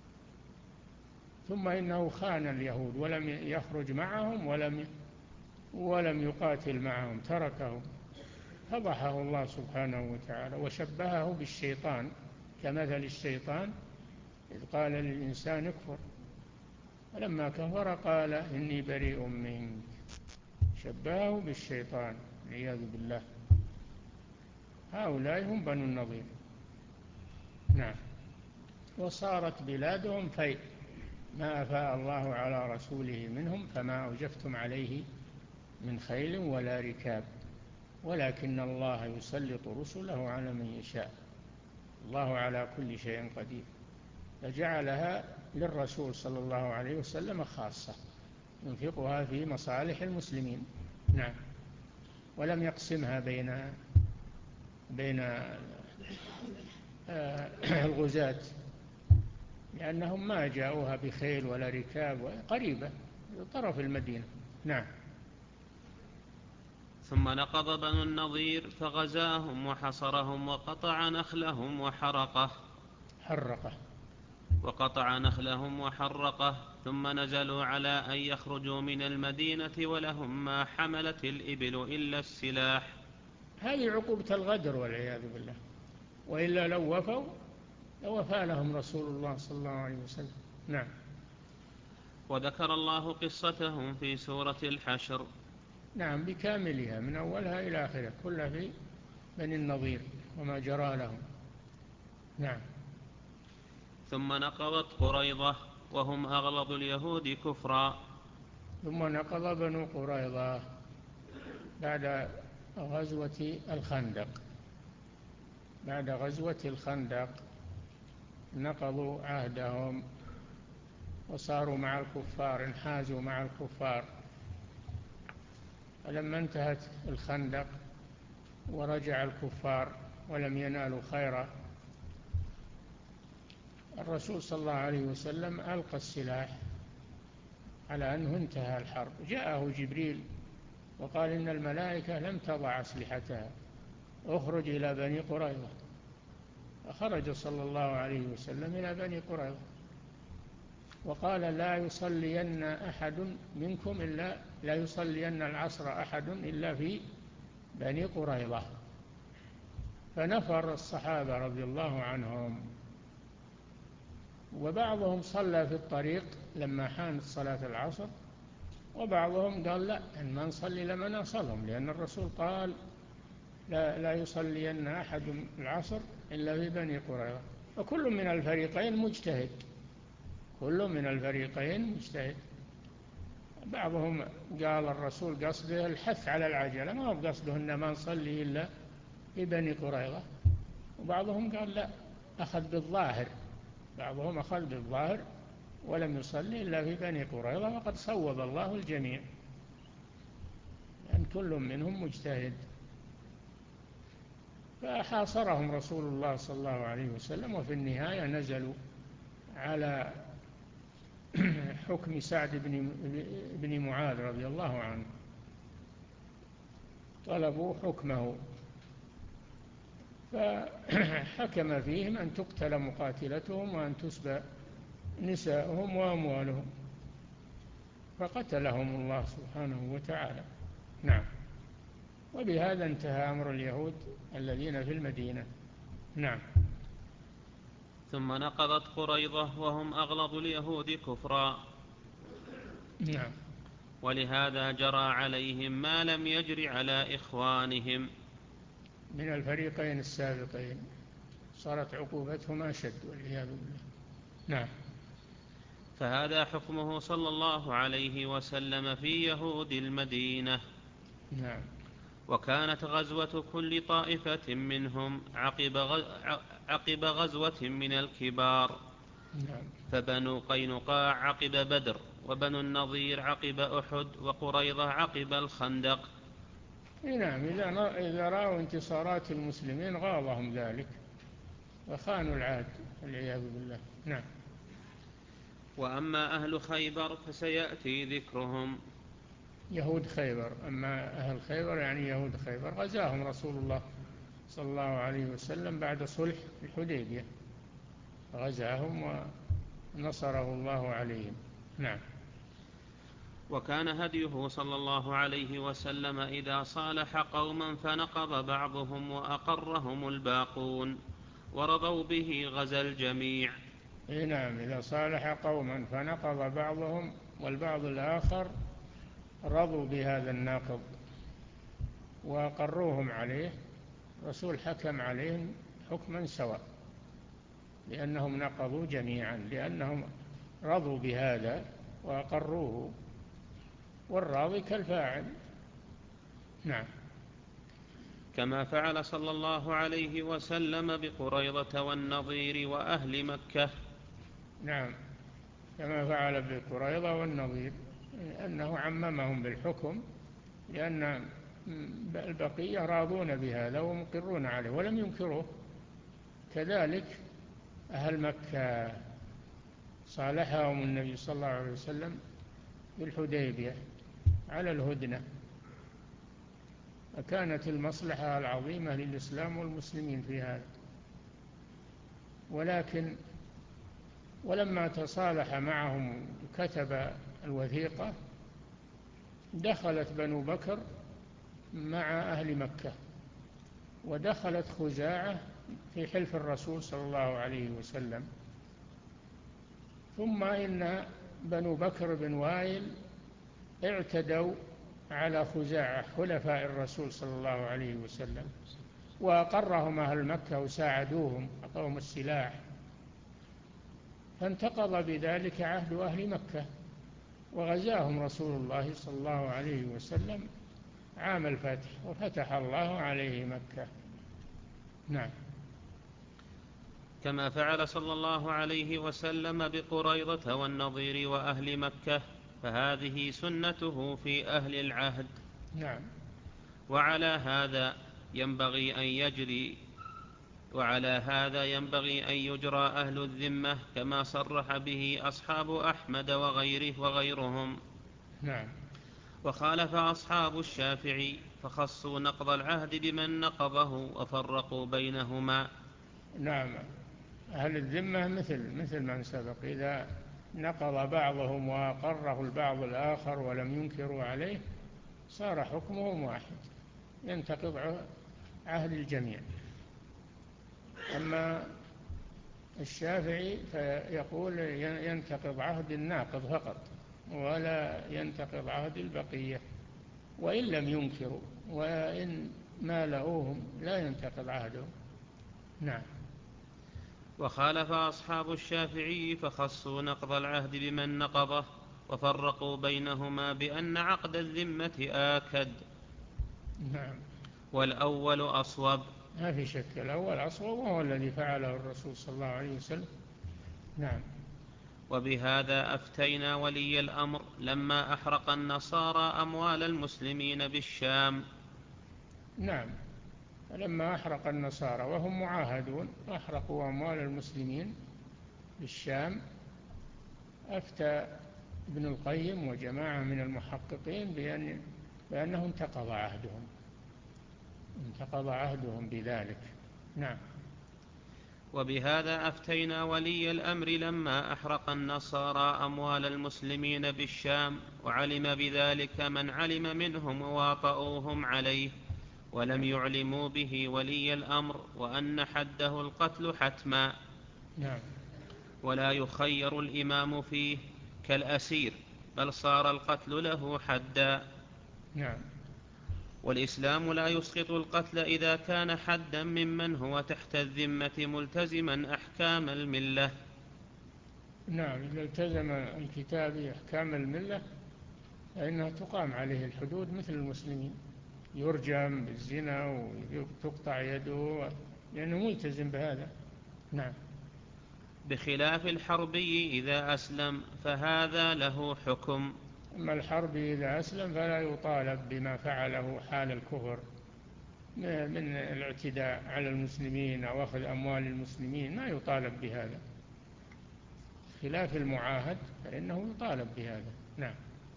ثم إنه خان اليهود ولم يخرج معهم ولم ولم يقاتل معهم، تركهم، فضحه الله سبحانه وتعالى وشبهه بالشيطان كمثل الشيطان إذ قال للإنسان اكفر فلما كفر قال إني بريء منك، شبهه بالشيطان والعياذ بالله. هؤلاء هم بنو النضير. نعم. وصارت بلادهم فيء، ما أفاء الله على رسوله منهم فما أوجفتم عليه من خيل ولا ركاب ولكن الله يسلط رسله على من يشاء، الله على كل شيء قدير. فجعلها للرسول صلى الله عليه وسلم خاصة ينفقها في مصالح المسلمين. نعم. ولم يقسمها بين بين الغزاة، لأنهم ما جاءوها بخيل ولا ركاب، قريبة طرف المدينة. نعم. ثم نقض بنو النضير فغزاهم وحصرهم وقطع نخلهم وحرقه حرقه وقطع نخلهم وحرقه ثم نزلوا على أن يخرجوا من المدينة ولهم ما حملت الإبل إلا السلاح. هذه عقوبة الغدر والعياذ بالله، وإلا لو وفوا لوفى لهم رسول الله صلى الله عليه وسلم. نعم. وذكر الله قصتهم في سورة الحشر. نعم، بكاملها من أولها إلى آخرها، كلها في بني النضير وما جرى لهم. نعم. ثم نقضت قريظة وهم أغلظ اليهود كفرا. ثم نقض بنو قريظة بعد غزوة الخندق بعد غزوة الخندق نقضوا عهدهم وصاروا مع الكفار، انحازوا مع الكفار. فلما انتهت الخندق ورجع الكفار ولم ينالوا خيرا، الرسول صلى الله عليه وسلم ألقى السلاح على أنه انتهى الحرب. جاءه جبريل وقال إن الملائكة لم تضع أسلحتها، اخرج إلى بني قريظة. فخرج صلى الله عليه وسلم إلى بني قريظة وقال لا يصلين أحد منكم إلا لا يصلين العصر أحد إلا في بني قريظة. فنفر الصحابة رضي الله عنهم، وبعضهم صلى في الطريق لما حانت صلاة العصر، وبعضهم قال لا، إن ما نصلي لما نصلهم، لأن الرسول قال لا, لا يصلين أحد العصر إلا في بني قريظة. وكل من الفريقين مجتهد، كل من الفريقين مجتهد. بعضهم قال الرسول قصده الحث على العجلة، ما هو قصده إن ما نصلي إلا في بني قريظة. وبعضهم قال لا، أخذ بالظاهر، بعضهم أخذ بالظاهر ولم يصلي إلا في بني قريظة، وقد صوب الله الجميع، لأن يعني كل منهم مجتهد. فحاصرهم رسول الله صلى الله عليه وسلم، وفي النهاية نزلوا على حكم سعد بن, بن معاذ رضي الله عنه، طلبوا حكمه، فحكم فيهم أن تقتل مقاتلتهم وأن تسبى نساءهم وأموالهم، فقتلهم الله سبحانه وتعالى. نعم. وبهذا انتهى أمر اليهود الذين في المدينة. نعم. ثم نقضت قريظة وهم أغلظ اليهود كفرا. نعم. ولهذا جرى عليهم ما لم يجر على إخوانهم من الفريقين السابقين، صارت عقوبتهم أشد والعياذ بالله. نعم. فهذا حكمه صلى الله عليه وسلم في يهود المدينة. نعم. وكانت غزوة كل طائفة منهم عقب عقب غزوة من الكبار. نعم. فبنو قينقاع عقب بدر، وبنو النضير عقب أحد، وقريظة عقب الخندق. نعم. إذا رأوا انتصارات المسلمين غاضهم ذلك وخانوا العهد والعياذ بالله. نعم. وأما أهل خيبر فسيأتي ذكرهم. يهود خيبر، أما أهل خيبر يعني يهود خيبر غزاهم رسول الله صلى الله عليه وسلم بعد صلح الحديبية، غزاهم ونصره الله عليهم. نعم. وكان هديه صلى الله عليه وسلم إذا صالح قوما فنقض بعضهم وأقرهم الباقون ورضوا به غزا الجميع. نعم. إذا صالح قوما فنقض بعضهم والبعض الآخر رضوا بهذا الناقض وأقروهم عليه، الرسول حكم عليهم حكما سواء، لأنهم نقضوا جميعا، لأنهم رضوا بهذا وأقروه، والراضي كالفاعل. نعم. كما فعل صلى الله عليه وسلم بقريظة والنضير وأهل مكة. نعم. كما فعل بقريظة والنضير، أنه عممهم بالحكم، لأن البقية راضون بهذا ومقرون عليه ولم ينكروه. كذلك أهل مكة صالحهم النبي صلى الله عليه وسلم بالحديبية على الهدنة، وكانت المصلحة العظيمة للإسلام والمسلمين في هذا. ولكن ولما تصالح معهم كتب الوثيقة، دخلت بنو بكر مع أهل مكة، ودخلت خزاعة في حلف الرسول صلى الله عليه وسلم. ثم إن بنو بكر بن وائل اعتدوا على خزاعة حلفاء الرسول صلى الله عليه وسلم، وأقرهم أهل مكة وساعدوهم، أعطوهم السلاح، فانتقض بذلك عهد أهل مكة، وغزاهم رسول الله صلى الله عليه وسلم عام الفتح، وفتح الله عليه مكة. نعم. كما فعل صلى الله عليه وسلم بقريظة والنضير وأهل مكة، فهذه سنته في أهل العهد. نعم. وعلى هذا ينبغي أن يجري وعلى هذا ينبغي أن يجرى أهل الذمة، كما صرح به أصحاب أحمد وغيره وغيرهم. نعم. وخالف أصحاب الشافعي فخصوا نقض العهد بمن نقضه وفرقوا بينهما. نعم. أهل الذمة مثل مثل من سبق، إذا نقض بعضهم وأقره البعض الآخر ولم ينكروا عليه صار حكمهم واحد، ينتقض عهد الجميع. أما الشافعي فيقول ينتقض عهد الناقض فقط، ولا ينتقض عهد البقية وإن لم ينكروا، وإن ما لؤوهم لا ينتقض عهدهم. نعم. وخالف أصحاب الشافعي فخصوا نقض العهد بمن نقضه، وفرقوا بينهما بأن عقد الذمة آكد. نعم. والأول أصوب. ما في شك، الأول أصوب، وهو الذي فعله الرسول صلى الله عليه وسلم. نعم. وبهذا أفتينا ولي الأمر لما أحرق النصارى أموال المسلمين بالشام. نعم. لما أحرق النصارى وهم معاهدون أحرقوا أموال المسلمين بالشام، أفتى ابن القيم وجماعة من المحققين بأن بأنه انتقض عهدهم انتقض عهدهم بذلك. نعم. وبهذا أفتينا ولي الأمر لما أحرق النصارى أموال المسلمين بالشام، وعلم بذلك من علم منهم وواطؤوهم عليه، ولم يعلموا به ولي الأمر، وأن حده القتل حتما. نعم. ولا يخير الإمام فيه كالأسير، بل صار القتل له حدا. نعم. والإسلام لا يسقط القتل إذا كان حدا ممن هو تحت الذمة ملتزما أحكام الملة. نعم. إذا التزم الكتاب أحكام الملة فإنها تقام عليه الحدود مثل المسلمين، يرجم بالزنا وتقطع يده لأنه ملتزم بهذا. نعم. بخلاف الحربي إذا أسلم فهذا له حكم. أما الحربي إذا أسلم فلا يطالب بما فعله حال الكفر من الاعتداء على المسلمين أو أخذ أموال المسلمين، ما يطالب بهذا. خلاف المعاهد فإنه يطالب بهذا. نعم.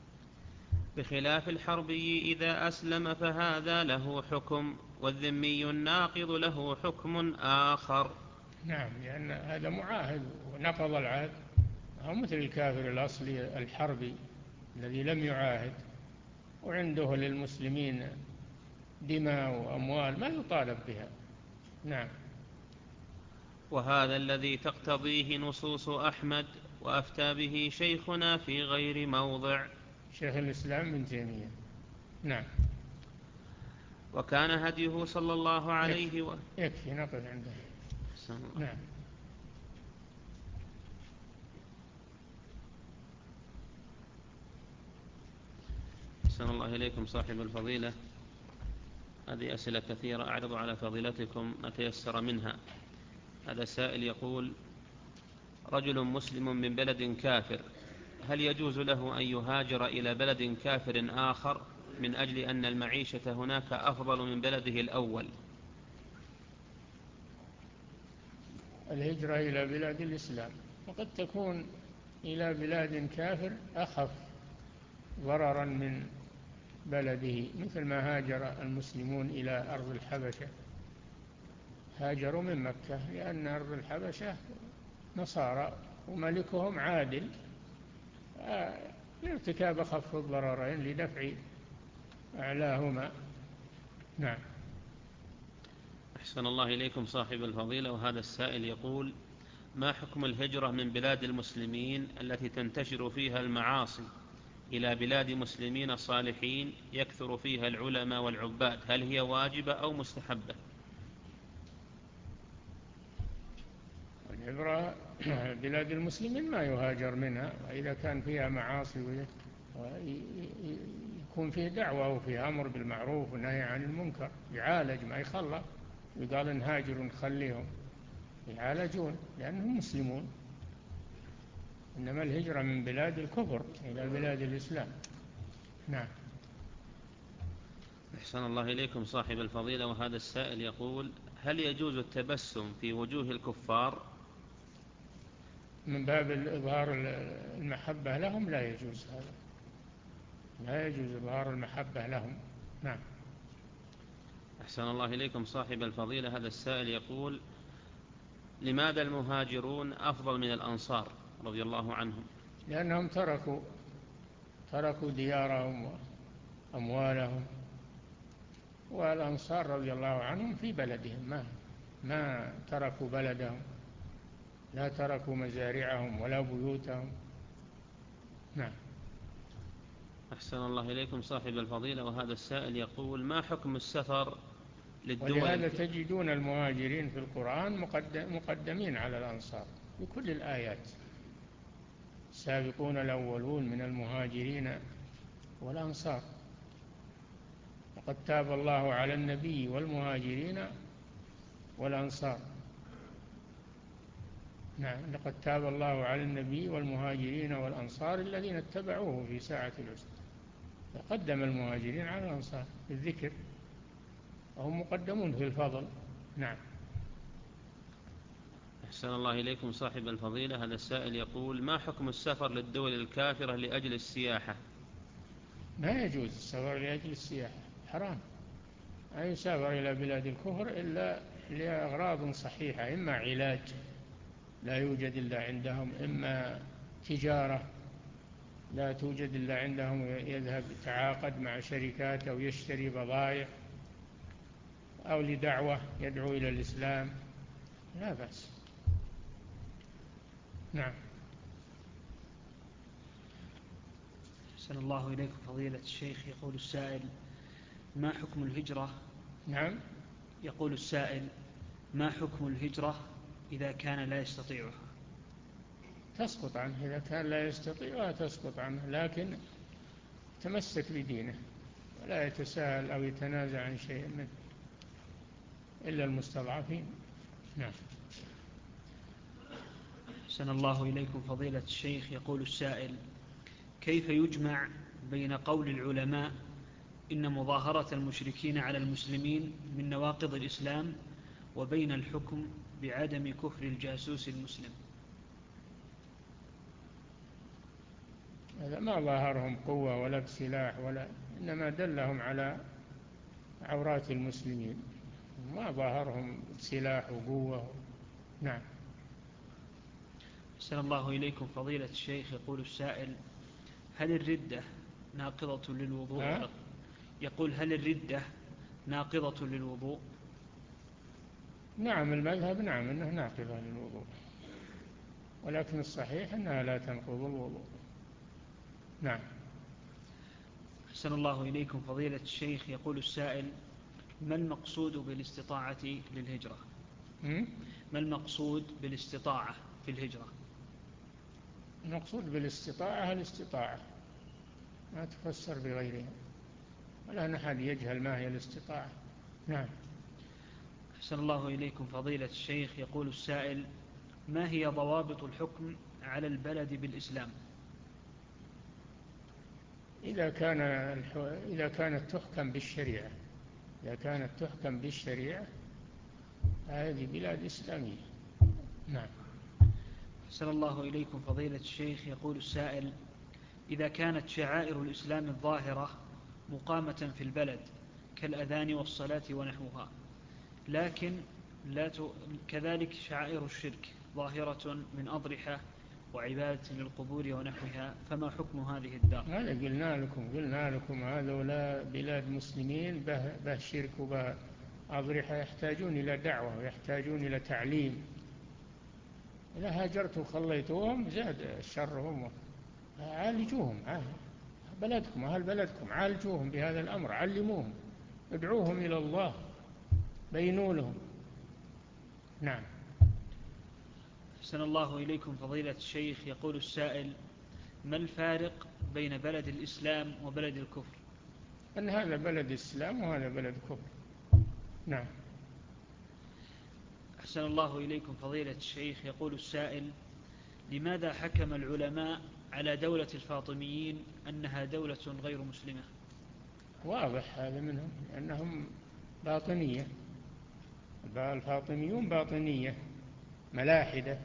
بخلاف الحربي إذا أسلم فهذا له حكم، والذمي الناقض له حكم آخر. نعم. لأن هذا معاهد ونقض العهد، هو مثل الكافر الأصلي الحربي الذي لم يعاهد وعنده للمسلمين دماء وأموال ما يطالب بها. نعم. وهذا الذي تقتضيه نصوص أحمد، وأفتى به شيخنا في غير موضع. شيخ الإسلام ابن تيمية. نعم. وكان هديه صلى الله عليه وسلم. يكفي نقف عنده. نعم. أحسن الله إليكم صاحب الفضيلة. هذه أسئلة كثيرة أعرض على فضيلتكم ما تيسر منها. هذا سائل يقول: رجل مسلم من بلد كافر، هل يجوز له أن يهاجر إلى بلد كافر آخر من أجل أن المعيشة هناك أفضل من بلده الأول؟ الهجرة إلى بلاد الإسلام، وقد تكون إلى بلاد كافر أخف ضررا من بلده، مثل ما هاجر المسلمون إلى أرض الحبشة. هاجروا من مكة لأن أرض الحبشة نصارى وملكهم عادل، لارتكاب أخف الضررين لدفع أعلاهما. نعم. أحسن الله إليكم صاحب الفضيلة. وهذا السائل يقول: ما حكم الهجرة من بلاد المسلمين التي تنتشر فيها المعاصي إلى بلاد مسلمين صالحين يكثر فيها العلماء والعباد، هل هي واجبة أو مستحبة؟ العبرة بلاد المسلمين ما يهاجر منها، وإذا كان فيها معاصي ويكون فيه دعوة وفيه أمر بالمعروف ونهي عن المنكر يعالج، ما يخلى يقال نهاجر ونخليهم، يعالجون لأنهم مسلمون. إنما الهجرة من بلاد الكفر إلى بلاد الإسلام. نعم. أحسن الله إليكم صاحب الفضيلة. وهذا السائل يقول: هل يجوز التبسم في وجوه الكفار؟ من باب إظهار المحبة لهم لا يجوز هذا، لا يجوز إظهار المحبة لهم. نعم. أحسن الله إليكم صاحب الفضيلة. هذا السائل يقول: لماذا المهاجرون أفضل من الأنصار رضي الله عنهم؟ لأنهم تركوا تركوا ديارهم وأموالهم، والأنصار رضي الله عنهم في بلدهم، ما ما تركوا بلدهم، لا تركوا مزارعهم ولا بيوتهم. نعم. أحسن الله إليكم صاحب الفضيلة. وهذا السائل يقول: ما حكم السفر للدول؟ ولهذا تجدون المهاجرين في القرآن مقدمين على الأنصار في كل الآيات. السابقون الأولون من المهاجرين والأنصار. لقد تاب الله على النبي والمهاجرين والأنصار. نعم، لقد تاب الله على النبي والمهاجرين والأنصار الذين اتبعوه في ساعة العسرة. فقدم المهاجرين على الأنصار في الذكر، وهم مقدمون في الفضل. نعم. أحسن الله إليكم صاحب الفضيلة. هذا السائل يقول: ما حكم السفر للدول الكافرة لأجل السياحة؟ ما يجوز السفر لأجل السياحة، حرام. لا يسافر إلى بلاد الكفر إلا لأغراض صحيحة، إما علاج لا يوجد إلا عندهم، إما تجارة لا توجد إلا عندهم، يذهب يتعاقد مع شركات أو يشتري بضائع، أو لدعوة يدعو إلى الإسلام، لا بأس. نعم. أحسن الله إليكم فضيلة الشيخ. يقول السائل: ما حكم الهجرة؟ نعم. يقول السائل: ما حكم الهجرة إذا كان لا يستطيعها؟ تسقط عنه إذا كان لا يستطيعها، تسقط عنه، لكن تمسك بدينه ولا يتساهل أو يتنازع عن شيء منه إلا المستضعفين. نعم. أحسن الله إليكم فضيلة الشيخ. يقول السائل: كيف يجمع بين قول العلماء إن مظاهرة المشركين على المسلمين من نواقض الإسلام وبين الحكم بعدم كفر الجاسوس المسلم؟ هذا ما ظاهرهم قوة ولا بسلاح، ولا إنما دلهم على عورات المسلمين، ما ظاهرهم سلاح وقوة. نعم. أحسن الله إليكم فضيلة الشيخ. يقول السائل: هل الردة ناقضة للوضوء؟ ها؟ يقول: هل الردة ناقضة للوضوء؟ نعم، المذهب نعم أنه ناقضة للوضوء، ولكن الصحيح أنها لا تنقض الوضوء. نعم. أحسن الله إليكم فضيلة الشيخ. يقول السائل: ما المقصود بالاستطاعة للهجرة؟ م? ما المقصود بالاستطاعة في الهجرة؟ المقصود بالاستطاعة الاستطاعة، ما تفسر بغيرها، ولا أحد يجهل ما هي الاستطاعة. نعم. أحسن الله إليكم فضيلة الشيخ. يقول السائل: ما هي ضوابط الحكم على البلد بالإسلام؟ إذا كان إذا كانت تحكم بالشريعة إذا كانت تحكم بالشريعة هذه بلاد إسلامية. نعم. أحسن الله إليكم فضيلة الشيخ. يقول السائل: إذا كانت شعائر الإسلام الظاهرة مقامة في البلد كالأذان والصلاة ونحوها، لكن لا ت... كذلك شعائر الشرك ظاهرة من أضرحة وعبادة للقبور ونحوها، فما حكم هذه الدار؟ هذا قلنا لكم قلنا لكم هذولا بلاد مسلمين به, به شرك وبه أضرحة، يحتاجون إلى دعوة ويحتاجون إلى تعليم. إذا هاجرتوا وخليتوهم زاد شرهم. عالجوهم، بلدكم أهل بلدكم، عالجوهم بهذا الأمر، علموهم، ادعوهم إلى الله، بينوا لهم. نعم. أحسن الله إليكم فضيلة الشيخ. يقول السائل: ما الفارق بين بلد الإسلام وبلد الكفر؟ أن هذا بلد إسلام وهذا بلد كفر. نعم. أحسن الله إليكم فضيلة الشيخ. يقول السائل: لماذا حكم العلماء على دولة الفاطميين أنها دولة غير مسلمة؟ واضح هذا منهم، لأنهم باطنية. الفاطميون باطنية ملاحدة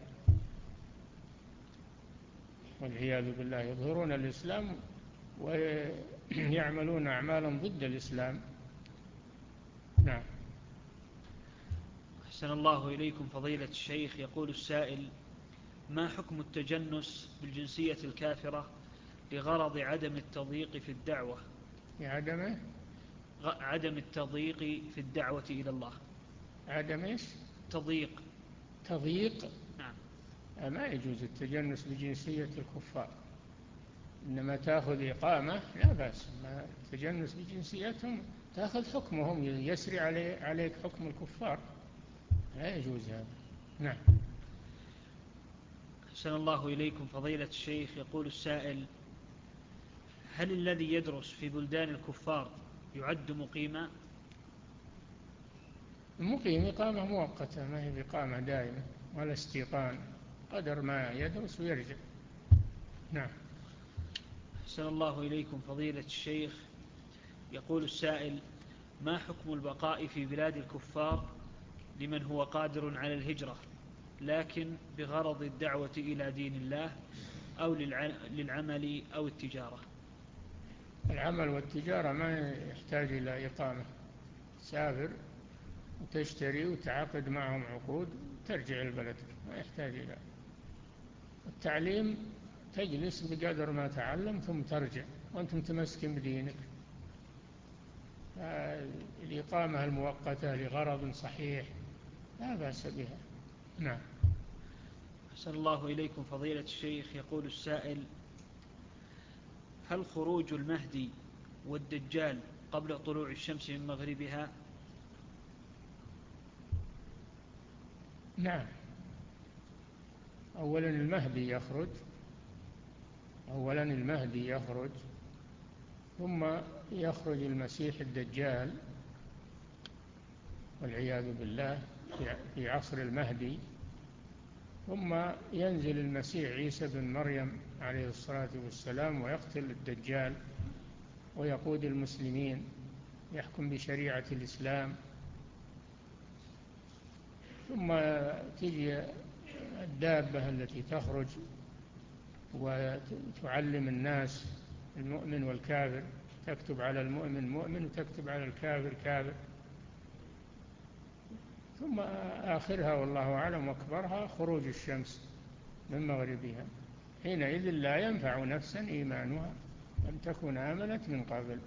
والعياذ بالله، يظهرون الإسلام ويعملون أعمالا ضد الإسلام. نعم. أحسن الله إليكم فضيلة الشيخ. يقول السائل: ما حكم التجنس بالجنسية الكافرة لغرض عدم التضييق في الدعوة؟ عدم عدم التضييق في الدعوة إلى الله. عدم إيش؟ تضييق. تضييق. نعم. ما يجوز التجنس بجنسية الكفار، إنما تأخذ إقامة لا بأس، ما تجنس بجنسيتهم تأخذ حكمهم، يسري عليك حكم الكفار، لا يجوز هذا. نعم. أحسن الله إليكم فضيلة الشيخ. يقول السائل: هل الذي يدرس في بلدان الكفار يعد مقيما؟ المقيم إقامة مؤقتة، ما هي بإقامة دائمة ولا استيطان، قدر ما يدرس ويرجع. نعم. أحسن الله إليكم فضيلة الشيخ. يقول السائل: ما حكم البقاء في بلاد الكفار لمن هو قادر على الهجرة لكن بغرض الدعوة إلى دين الله أو للعمل أو التجارة؟ العمل والتجارة ما يحتاج إلى إقامة، سافر وتشتري وتعاقد معهم عقود ترجع لبلدك، ما يحتاج إلى التعليم. تجلس بقدر ما تعلم ثم ترجع وأنت متمسك بدينك. الإقامة المؤقتة لغرض صحيح لا بأس بها. نعم. أحسن الله إليكم فضيلة الشيخ. يقول السائل: هل خروج المهدي والدجال قبل طلوع الشمس من مغربها؟ نعم. أولا المهدي يخرج أولا المهدي يخرج ثم يخرج المسيح الدجال والعياذ بالله في عصر المهدي، ثم ينزل المسيح عيسى بن مريم عليه الصلاة والسلام ويقتل الدجال ويقود المسلمين، يحكم بشريعة الإسلام. ثم تجي الدابة التي تخرج وتعلم الناس المؤمن والكافر، تكتب على المؤمن مؤمن وتكتب على الكافر كافر. ثم آخرها والله أعلم وأكبرها خروج الشمس من مغربها، حينئذ لا ينفع نفسا إيمانها لم تكن آمنت من قبل.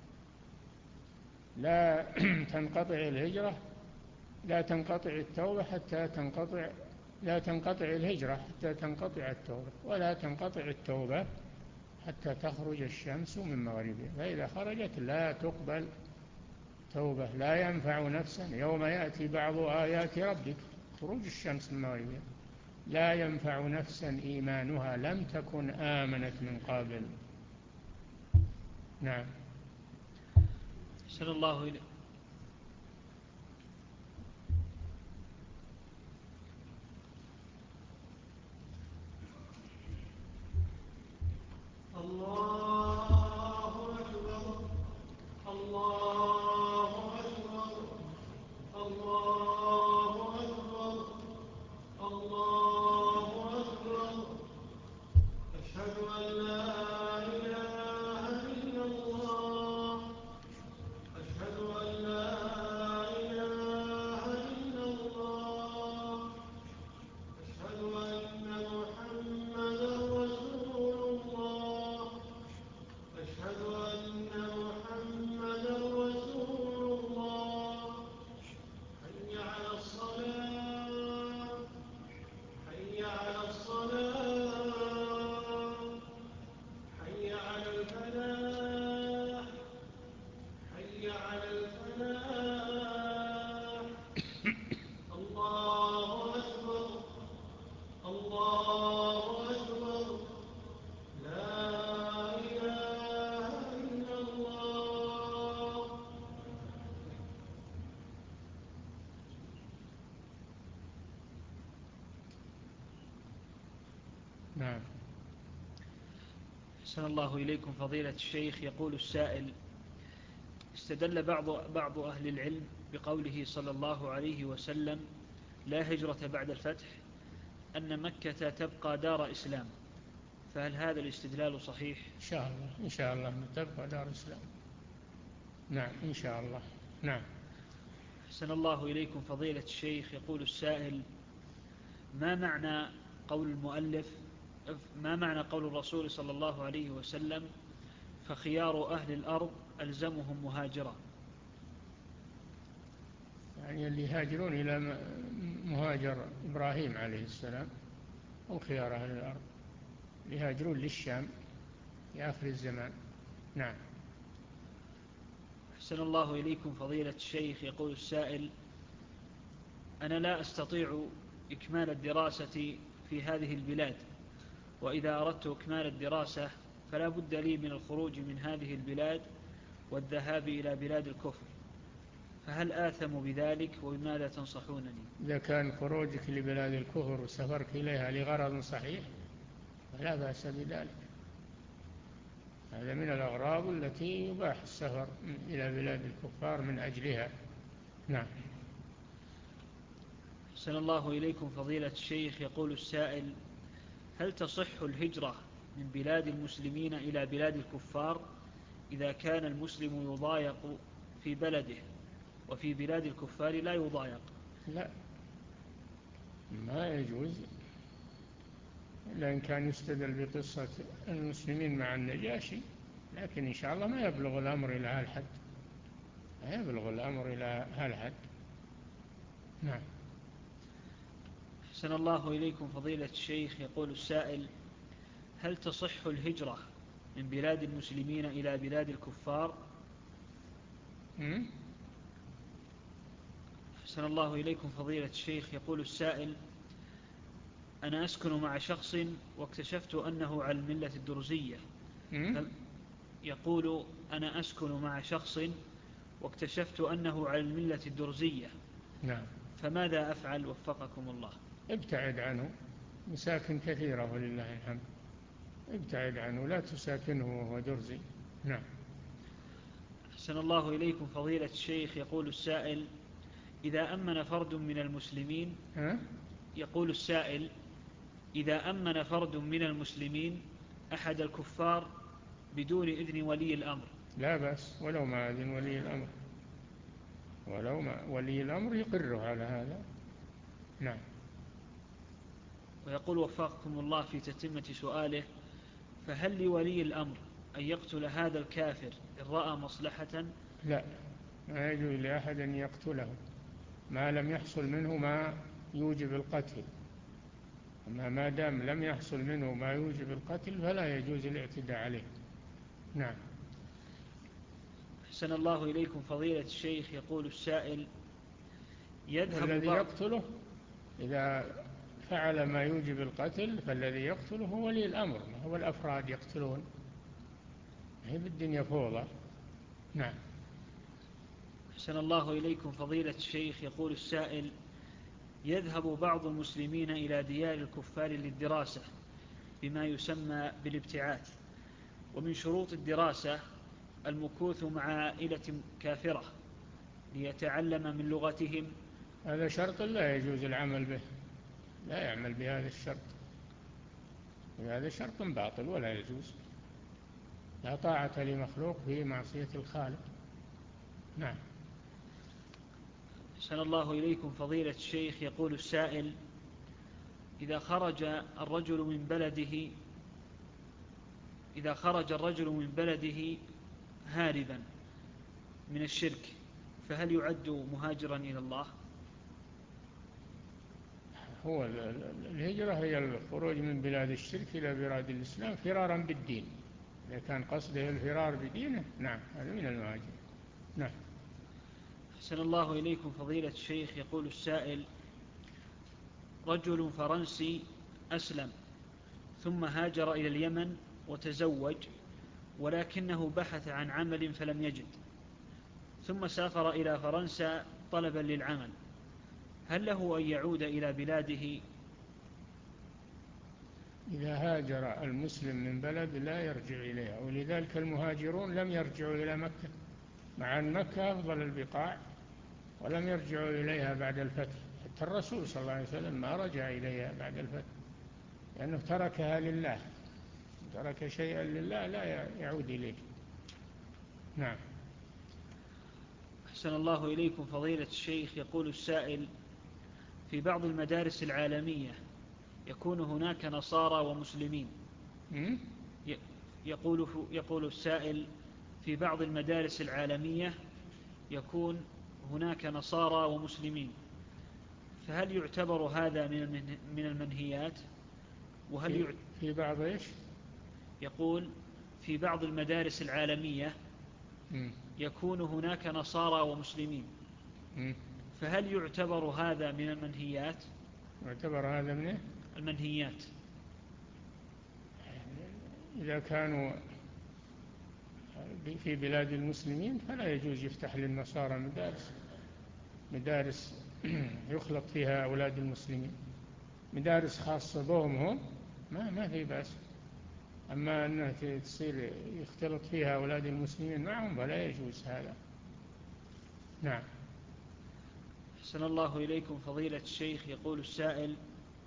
لا تنقطع الهجرة، لا تنقطع التوبة حتى تنقطع لا تنقطع الهجرة حتى تنقطع التوبة، ولا تنقطع التوبة حتى تخرج الشمس من مغربها، فإذا خرجت لا تقبل توبة، لا ينفع نفسا. يوم يأتي بعض آيات ربك خروج الشمس من مغربها لا ينفع نفسا إيمانها لم تكن آمنت من قبل. نعم. أحسن الله إليك. الله أكبر الله أكبر الله أكبر الله أكبر. أشهد أن لا إله إلا الله أشهد أن لا إله إلا الله أشهد أن محمدا رسول الله أشهد أن محمدا رسول الله. حي على الصلاة حي على الصلاة حي على الفلاح حي على الفلاح. الله أكبر الله أكبر. لا إله إلا الله. نعم. أحسن الله إليكم فضيلة الشيخ. يقول السائل: استدل بعض بعض أهل العلم بقوله صلى الله عليه وسلم: لا هجرة بعد الفتح، أن مكة تبقى دار إسلام، فهل هذا الاستدلال صحيح؟ إن شاء الله إن شاء الله تبقى دار إسلام. نعم إن شاء الله. نعم. أحسن الله إليكم فضيلة الشيخ. يقول السائل: ما معنى قول المؤلف ما معنى قول الرسول صلى الله عليه وسلم: فخيار أهل الأرض ألزمهم مهاجرا؟ يعني اللي يهاجرون إلى مهاجر إبراهيم عليه السلام هم خيار أهل الأرض، اللي يهاجرون للشام في آخر الزمان. نعم. أحسن الله إليكم فضيلة الشيخ. يقول السائل: أنا لا أستطيع إكمال الدراسة في هذه البلاد، وإذا أردت إكمال الدراسة فلا بد لي من الخروج من هذه البلاد والذهاب إلى بلاد الكفر، فهل آثم بذلك وبماذا تنصحونني؟ إذا كان خروجك لبلاد الكفر وسفرك إليها لغرض صحيح فلا بأس بذلك، هذا من الأغراض التي يباح السفر إلى بلاد الكفار من أجلها. نعم. أحسن الله إليكم فضيلة الشيخ. يقول السائل: هل تصح الهجرة من بلاد المسلمين إلى بلاد الكفار إذا كان المسلم يضايق في بلده وفي بلاد الكفار لا يضايق؟ لا، ما يجوز، إلا إن كان يستدل بقصة المسلمين مع النجاشي، لكن إن شاء الله ما يبلغ الأمر إلى هالحد، ما يبلغ الأمر إلى هالحد. نعم. أحسن الله إليكم فضيلة الشيخ. يقول السائل: هل تصح الهجرة من بلاد المسلمين إلى بلاد الكفار؟ م? أحسن الله إليكم فضيلة الشيخ. يقول السائل: أنا أسكن مع شخص واكتشفت أنه على الملة الدرزية. م? يقول: أنا أسكن مع شخص واكتشفت أنه على الملة الدرزية. نعم. فماذا أفعل وفقكم الله؟ ابتعد عنه، مساكن كثيرة ولله الحمد، ابتعد عنه، لا تساكنه وهو درزي. نعم. أحسن الله إليكم فضيلة الشيخ. يقول السائل: إذا أمن فرد من المسلمين ها؟ يقول السائل: إذا أمن فرد من المسلمين أحد الكفار بدون إذن ولي الأمر. لا بأس، ولو ما أذن ولي الأمر، ولو ما ولي الأمر يقره على هذا. نعم. ويقول وفقكم الله في تتمة سؤاله: فهل لولي الأمر أن يقتل هذا الكافر إن رأى مصلحة؟ لا، ما يجوز لأحد أن يقتله ما لم يحصل منه ما يوجب القتل، أما ما دام لم يحصل منه ما يوجب القتل فلا يجوز الاعتداء عليه. نعم. أحسن الله إليكم فضيلة الشيخ. يقول السائل: يذهب والذي بعض يقتله إذا فعل ما يوجب القتل فالذي يقتله هو ولي الأمر، ما هو الأفراد يقتلون، هي بالدنيا فوضى. نعم. أحسن الله إليكم فضيلة الشيخ. يقول السائل: يذهب بعض المسلمين إلى ديار الكفار للدراسة بما يسمى بالابتعاث، ومن شروط الدراسة المكوث مع عائلة كافرة ليتعلم من لغتهم. هذا شرط لا يجوز العمل به، لا يعمل بهذا الشرط، هذا شرط باطل ولا يجوز، لا طاعة لمخلوق في معصية الخالق. نعم. أحسن الله إليكم فضيلة الشيخ. يقول السائل: إذا خرج الرجل من بلده إذا خرج الرجل من بلده هاربا من الشرك فهل يعد مهاجرا إلى الله؟ هو الهجرة هي الخروج من بلاد الشرك إلى بلاد الإسلام فرارا بالدين، إذا كان قصده الفرار بدينه نعم هذا من المهاجر. نعم. أحسن الله إليكم فضيلة الشيخ. يقول السائل: رجل فرنسي أسلم ثم هاجر إلى اليمن وتزوج، ولكنه بحث عن عمل فلم يجد، ثم سافر إلى فرنسا طلبا للعمل، هل له أن يعود إلى بلاده؟ إذا هاجر المسلم من بلد لا يرجع إليها، ولذلك المهاجرون لم يرجعوا إلى مكة، مع أن مكة أفضل البقاع، ولم يرجعوا إليها بعد الفتح، حتى الرسول صلى الله عليه وسلم ما رجع إليها بعد الفتح، لأنه تركها لله، ترك شيئا لله لا يعود إليه. نعم. أحسن الله إليكم فضيلة الشيخ. يقول السائل: في بعض المدارس العالمية يكون هناك نصارى ومسلمين. يقول, يقول السائل: في بعض المدارس العالمية يكون هناك نصارى ومسلمين، فهل يعتبر هذا من المنهيات؟ وهل في بعض إيش؟ يقول: في بعض المدارس العالمية يكون هناك نصارى ومسلمين، فهل يعتبر هذا من المنهيات؟ يعتبر هذا من المنهيات إذا كانوا في بلاد المسلمين فلا يجوز يفتح للنصارى مدارس مدارس يخلط فيها أولاد المسلمين، مدارس خاصة بهم هم ما ما في بأس. أما أنها تصير يختلط فيها أولاد المسلمين معهم فلا يجوز هذا. نعم. أحسن الله إليكم فضيلة الشيخ. يقول السائل: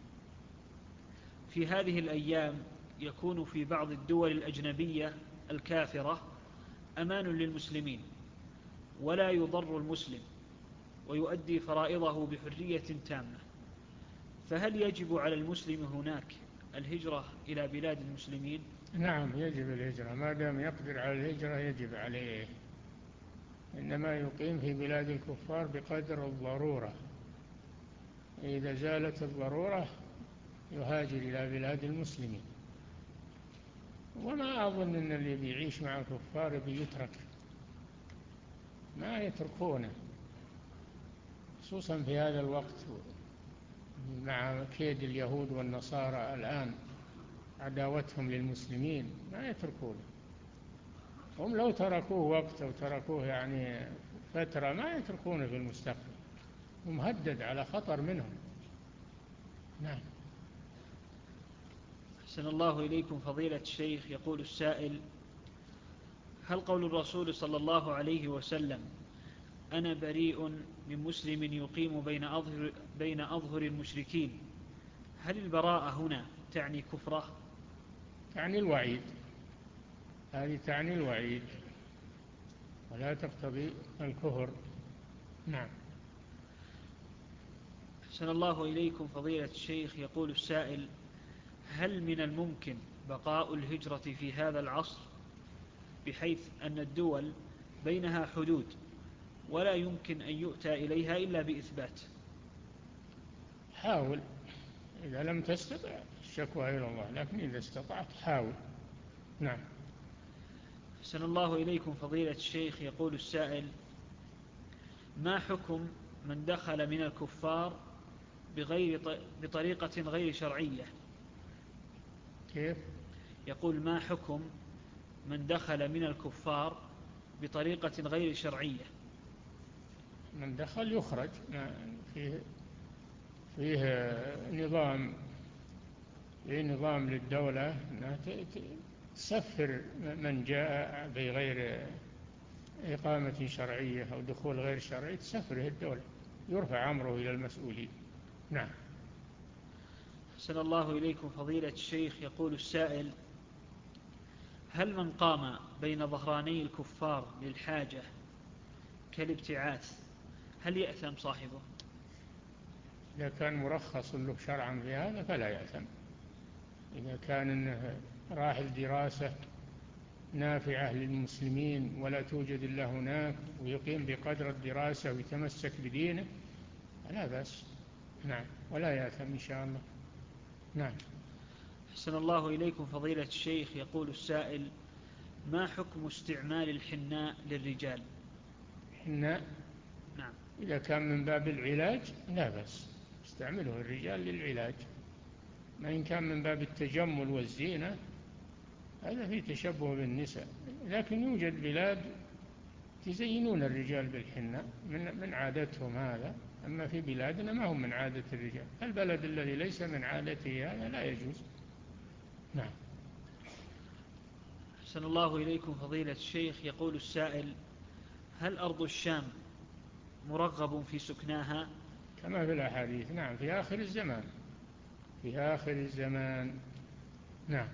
في هذه الأيام يكون في بعض الدول الأجنبية الكافرة أمان للمسلمين ولا يضر المسلم ويؤدي فرائضه بحرية تامة، فهل يجب على المسلم هناك الهجرة إلى بلاد المسلمين؟ نعم يجب الهجرة، ما دام يقدر على الهجرة يجب عليه، إنما يقيم في بلاد الكفار بقدر الضرورة، إذا زالت الضرورة يهاجر إلى بلاد المسلمين. وما أظن أن اللي بيعيش مع الكفار بيترك، ما يتركونه، خصوصا في هذا الوقت مع كيد اليهود والنصارى الآن عداوتهم للمسلمين، ما يتركونه. هم لو تركوه وقت أو تركوه يعني فترة ما يتركونه في المستقبل، ومهدد على خطر منهم. نعم. أحسن الله إليكم فضيلة الشيخ. يقول السائل: هل قول الرسول صلى الله عليه وسلم أنا بريء من مسلم يقيم بين أظهر, بين أظهر المشركين، هل البراءة هنا تعني كفره؟ تعني الوعيد، هذه تعني الوعيد ولا تقتضي الكفر. نعم. أحسن الله إليكم فضيلة الشيخ. يقول السائل: هل من الممكن بقاء الهجرة في هذا العصر بحيث أن الدول بينها حدود ولا يمكن أن يؤتى إليها إلا بإثبات؟ حاول، إذا لم تستطع الشكوى إلى الله، لكن إذا استطعت حاول. نعم. أحسن الله إليكم فضيلة الشيخ. يقول السائل: ما حكم من دخل من الكفار بغير بطريقة غير شرعية؟ كيف؟ يقول: ما حكم من دخل من الكفار بطريقة غير شرعية؟ من دخل يخرج، فيه, فيه نظام فيه نظام للدولة أنها تسفر من جاء بغير إقامة شرعية أو دخول غير شرعي، تسفره الدولة، يرفع أمره إلى المسؤولين. نعم. أحسن الله إليكم فضيلة الشيخ. يقول السائل: هل من قام بين ظهراني الكفار للحاجة كالابتعاث هل يأثم صاحبه؟ إذا كان مرخص له شرعا في هذا فلا يأثم، إذا كان إنه راحل دراسة نافعة للمسلمين ولا توجد إلا هناك ويقيم بقدر الدراسة ويتمسك بدينه لا بأس. نعم، ولا يأثم إن شاء الله. نعم. أحسن الله إليكم فضيلة الشيخ. يقول السائل: ما حكم استعمال الحناء للرجال؟ حناء؟ نعم. إذا كان من باب العلاج لا بأس، استعمله الرجال للعلاج. ما إن كان من باب التجمل والزينة هذا فيه تشبه بالنساء، لكن يوجد بلاد يزينون الرجال بالحناء من من عادتهم هذا، أما في بلادنا ما هم من عادة الرجال، البلد الذي ليس من عادته هذا لا يجوز. نعم. أحسن الله إليكم فضيلة الشيخ. يقول السائل: هل أرض الشام مرغب في سكناها؟ كما في الأحاديث، نعم، في آخر الزمان، في آخر الزمان. نعم.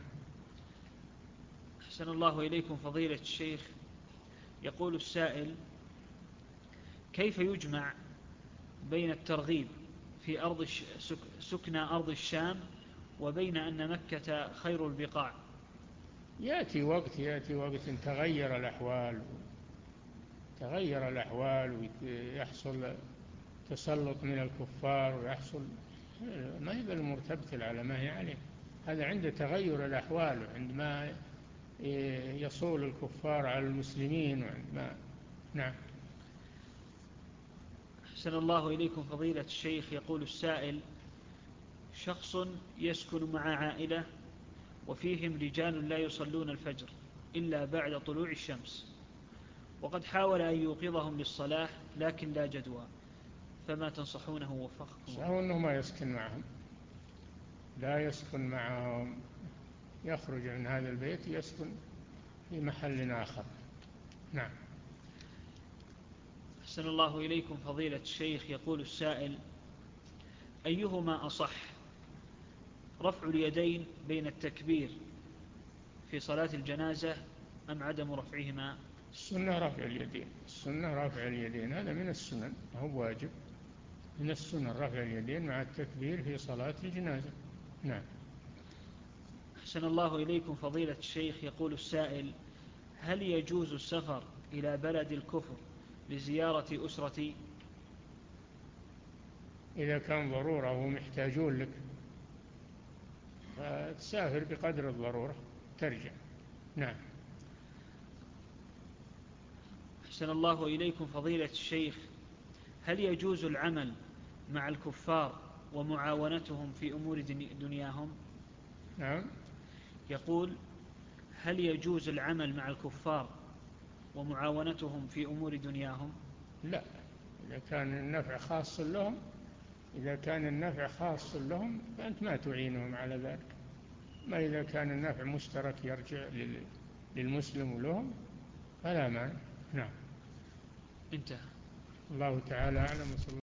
أحسن الله إليكم فضيلة الشيخ. يقول السائل: كيف يجمع بين الترغيب في أرض سكنى أرض الشام وبين أن مكة خير البقاع؟ يأتي وقت يأتي وقت تغير الأحوال تغير الأحوال ويحصل تسلط من الكفار ويحصل، ما يبقى المرتبط على ما هي عليه، هذا عند تغير الأحوال، عندما يصول الكفار على المسلمين. ما نعم. أحسن الله إليكم فضيلة الشيخ. يقول السائل: شخص يسكن مع عائلة وفيهم رجال لا يصلون الفجر إلا بعد طلوع الشمس، وقد حاول أن يوقظهم للصلاة لكن لا جدوى، فما تنصحونه وفقكم؟ سواء أنه ما يسكن معهم، لا يسكن معهم، يخرج من هذا البيت يسكن في محل آخر. نعم. أحسن الله إليكم فضيلة الشيخ. يقول السائل: أيهما أصح، رفع اليدين بين التكبير في صلاة الجنازة أم عدم رفعهما؟ السنة رفع اليدين، السنة رفع اليدين، هذا من السنن، هو واجب من السنن رفع اليدين مع التكبير في صلاة الجنازة. نعم. أحسن الله إليكم فضيلة الشيخ. يقول السائل: هل يجوز السفر إلى بلد الكفر لزيارة أسرتي؟ إذا كان ضرورة ومحتاجون لك فتسافر بقدر الضرورة ترجع. نعم. أحسن الله إليكم فضيلة الشيخ. هل يجوز العمل مع الكفار ومعاونتهم في أمور دنياهم؟ نعم. يقول: هل يجوز العمل مع الكفار ومعاونتهم في أمور دنياهم؟ لا، إذا كان النفع خاص لهم، إذا كان النفع خاص لهم فأنت ما تعينهم على ذلك. ما إذا كان النفع مشترك يرجع للمسلم ولهم فلا مانع. نعم. انتهى. الله تعالى أعلم.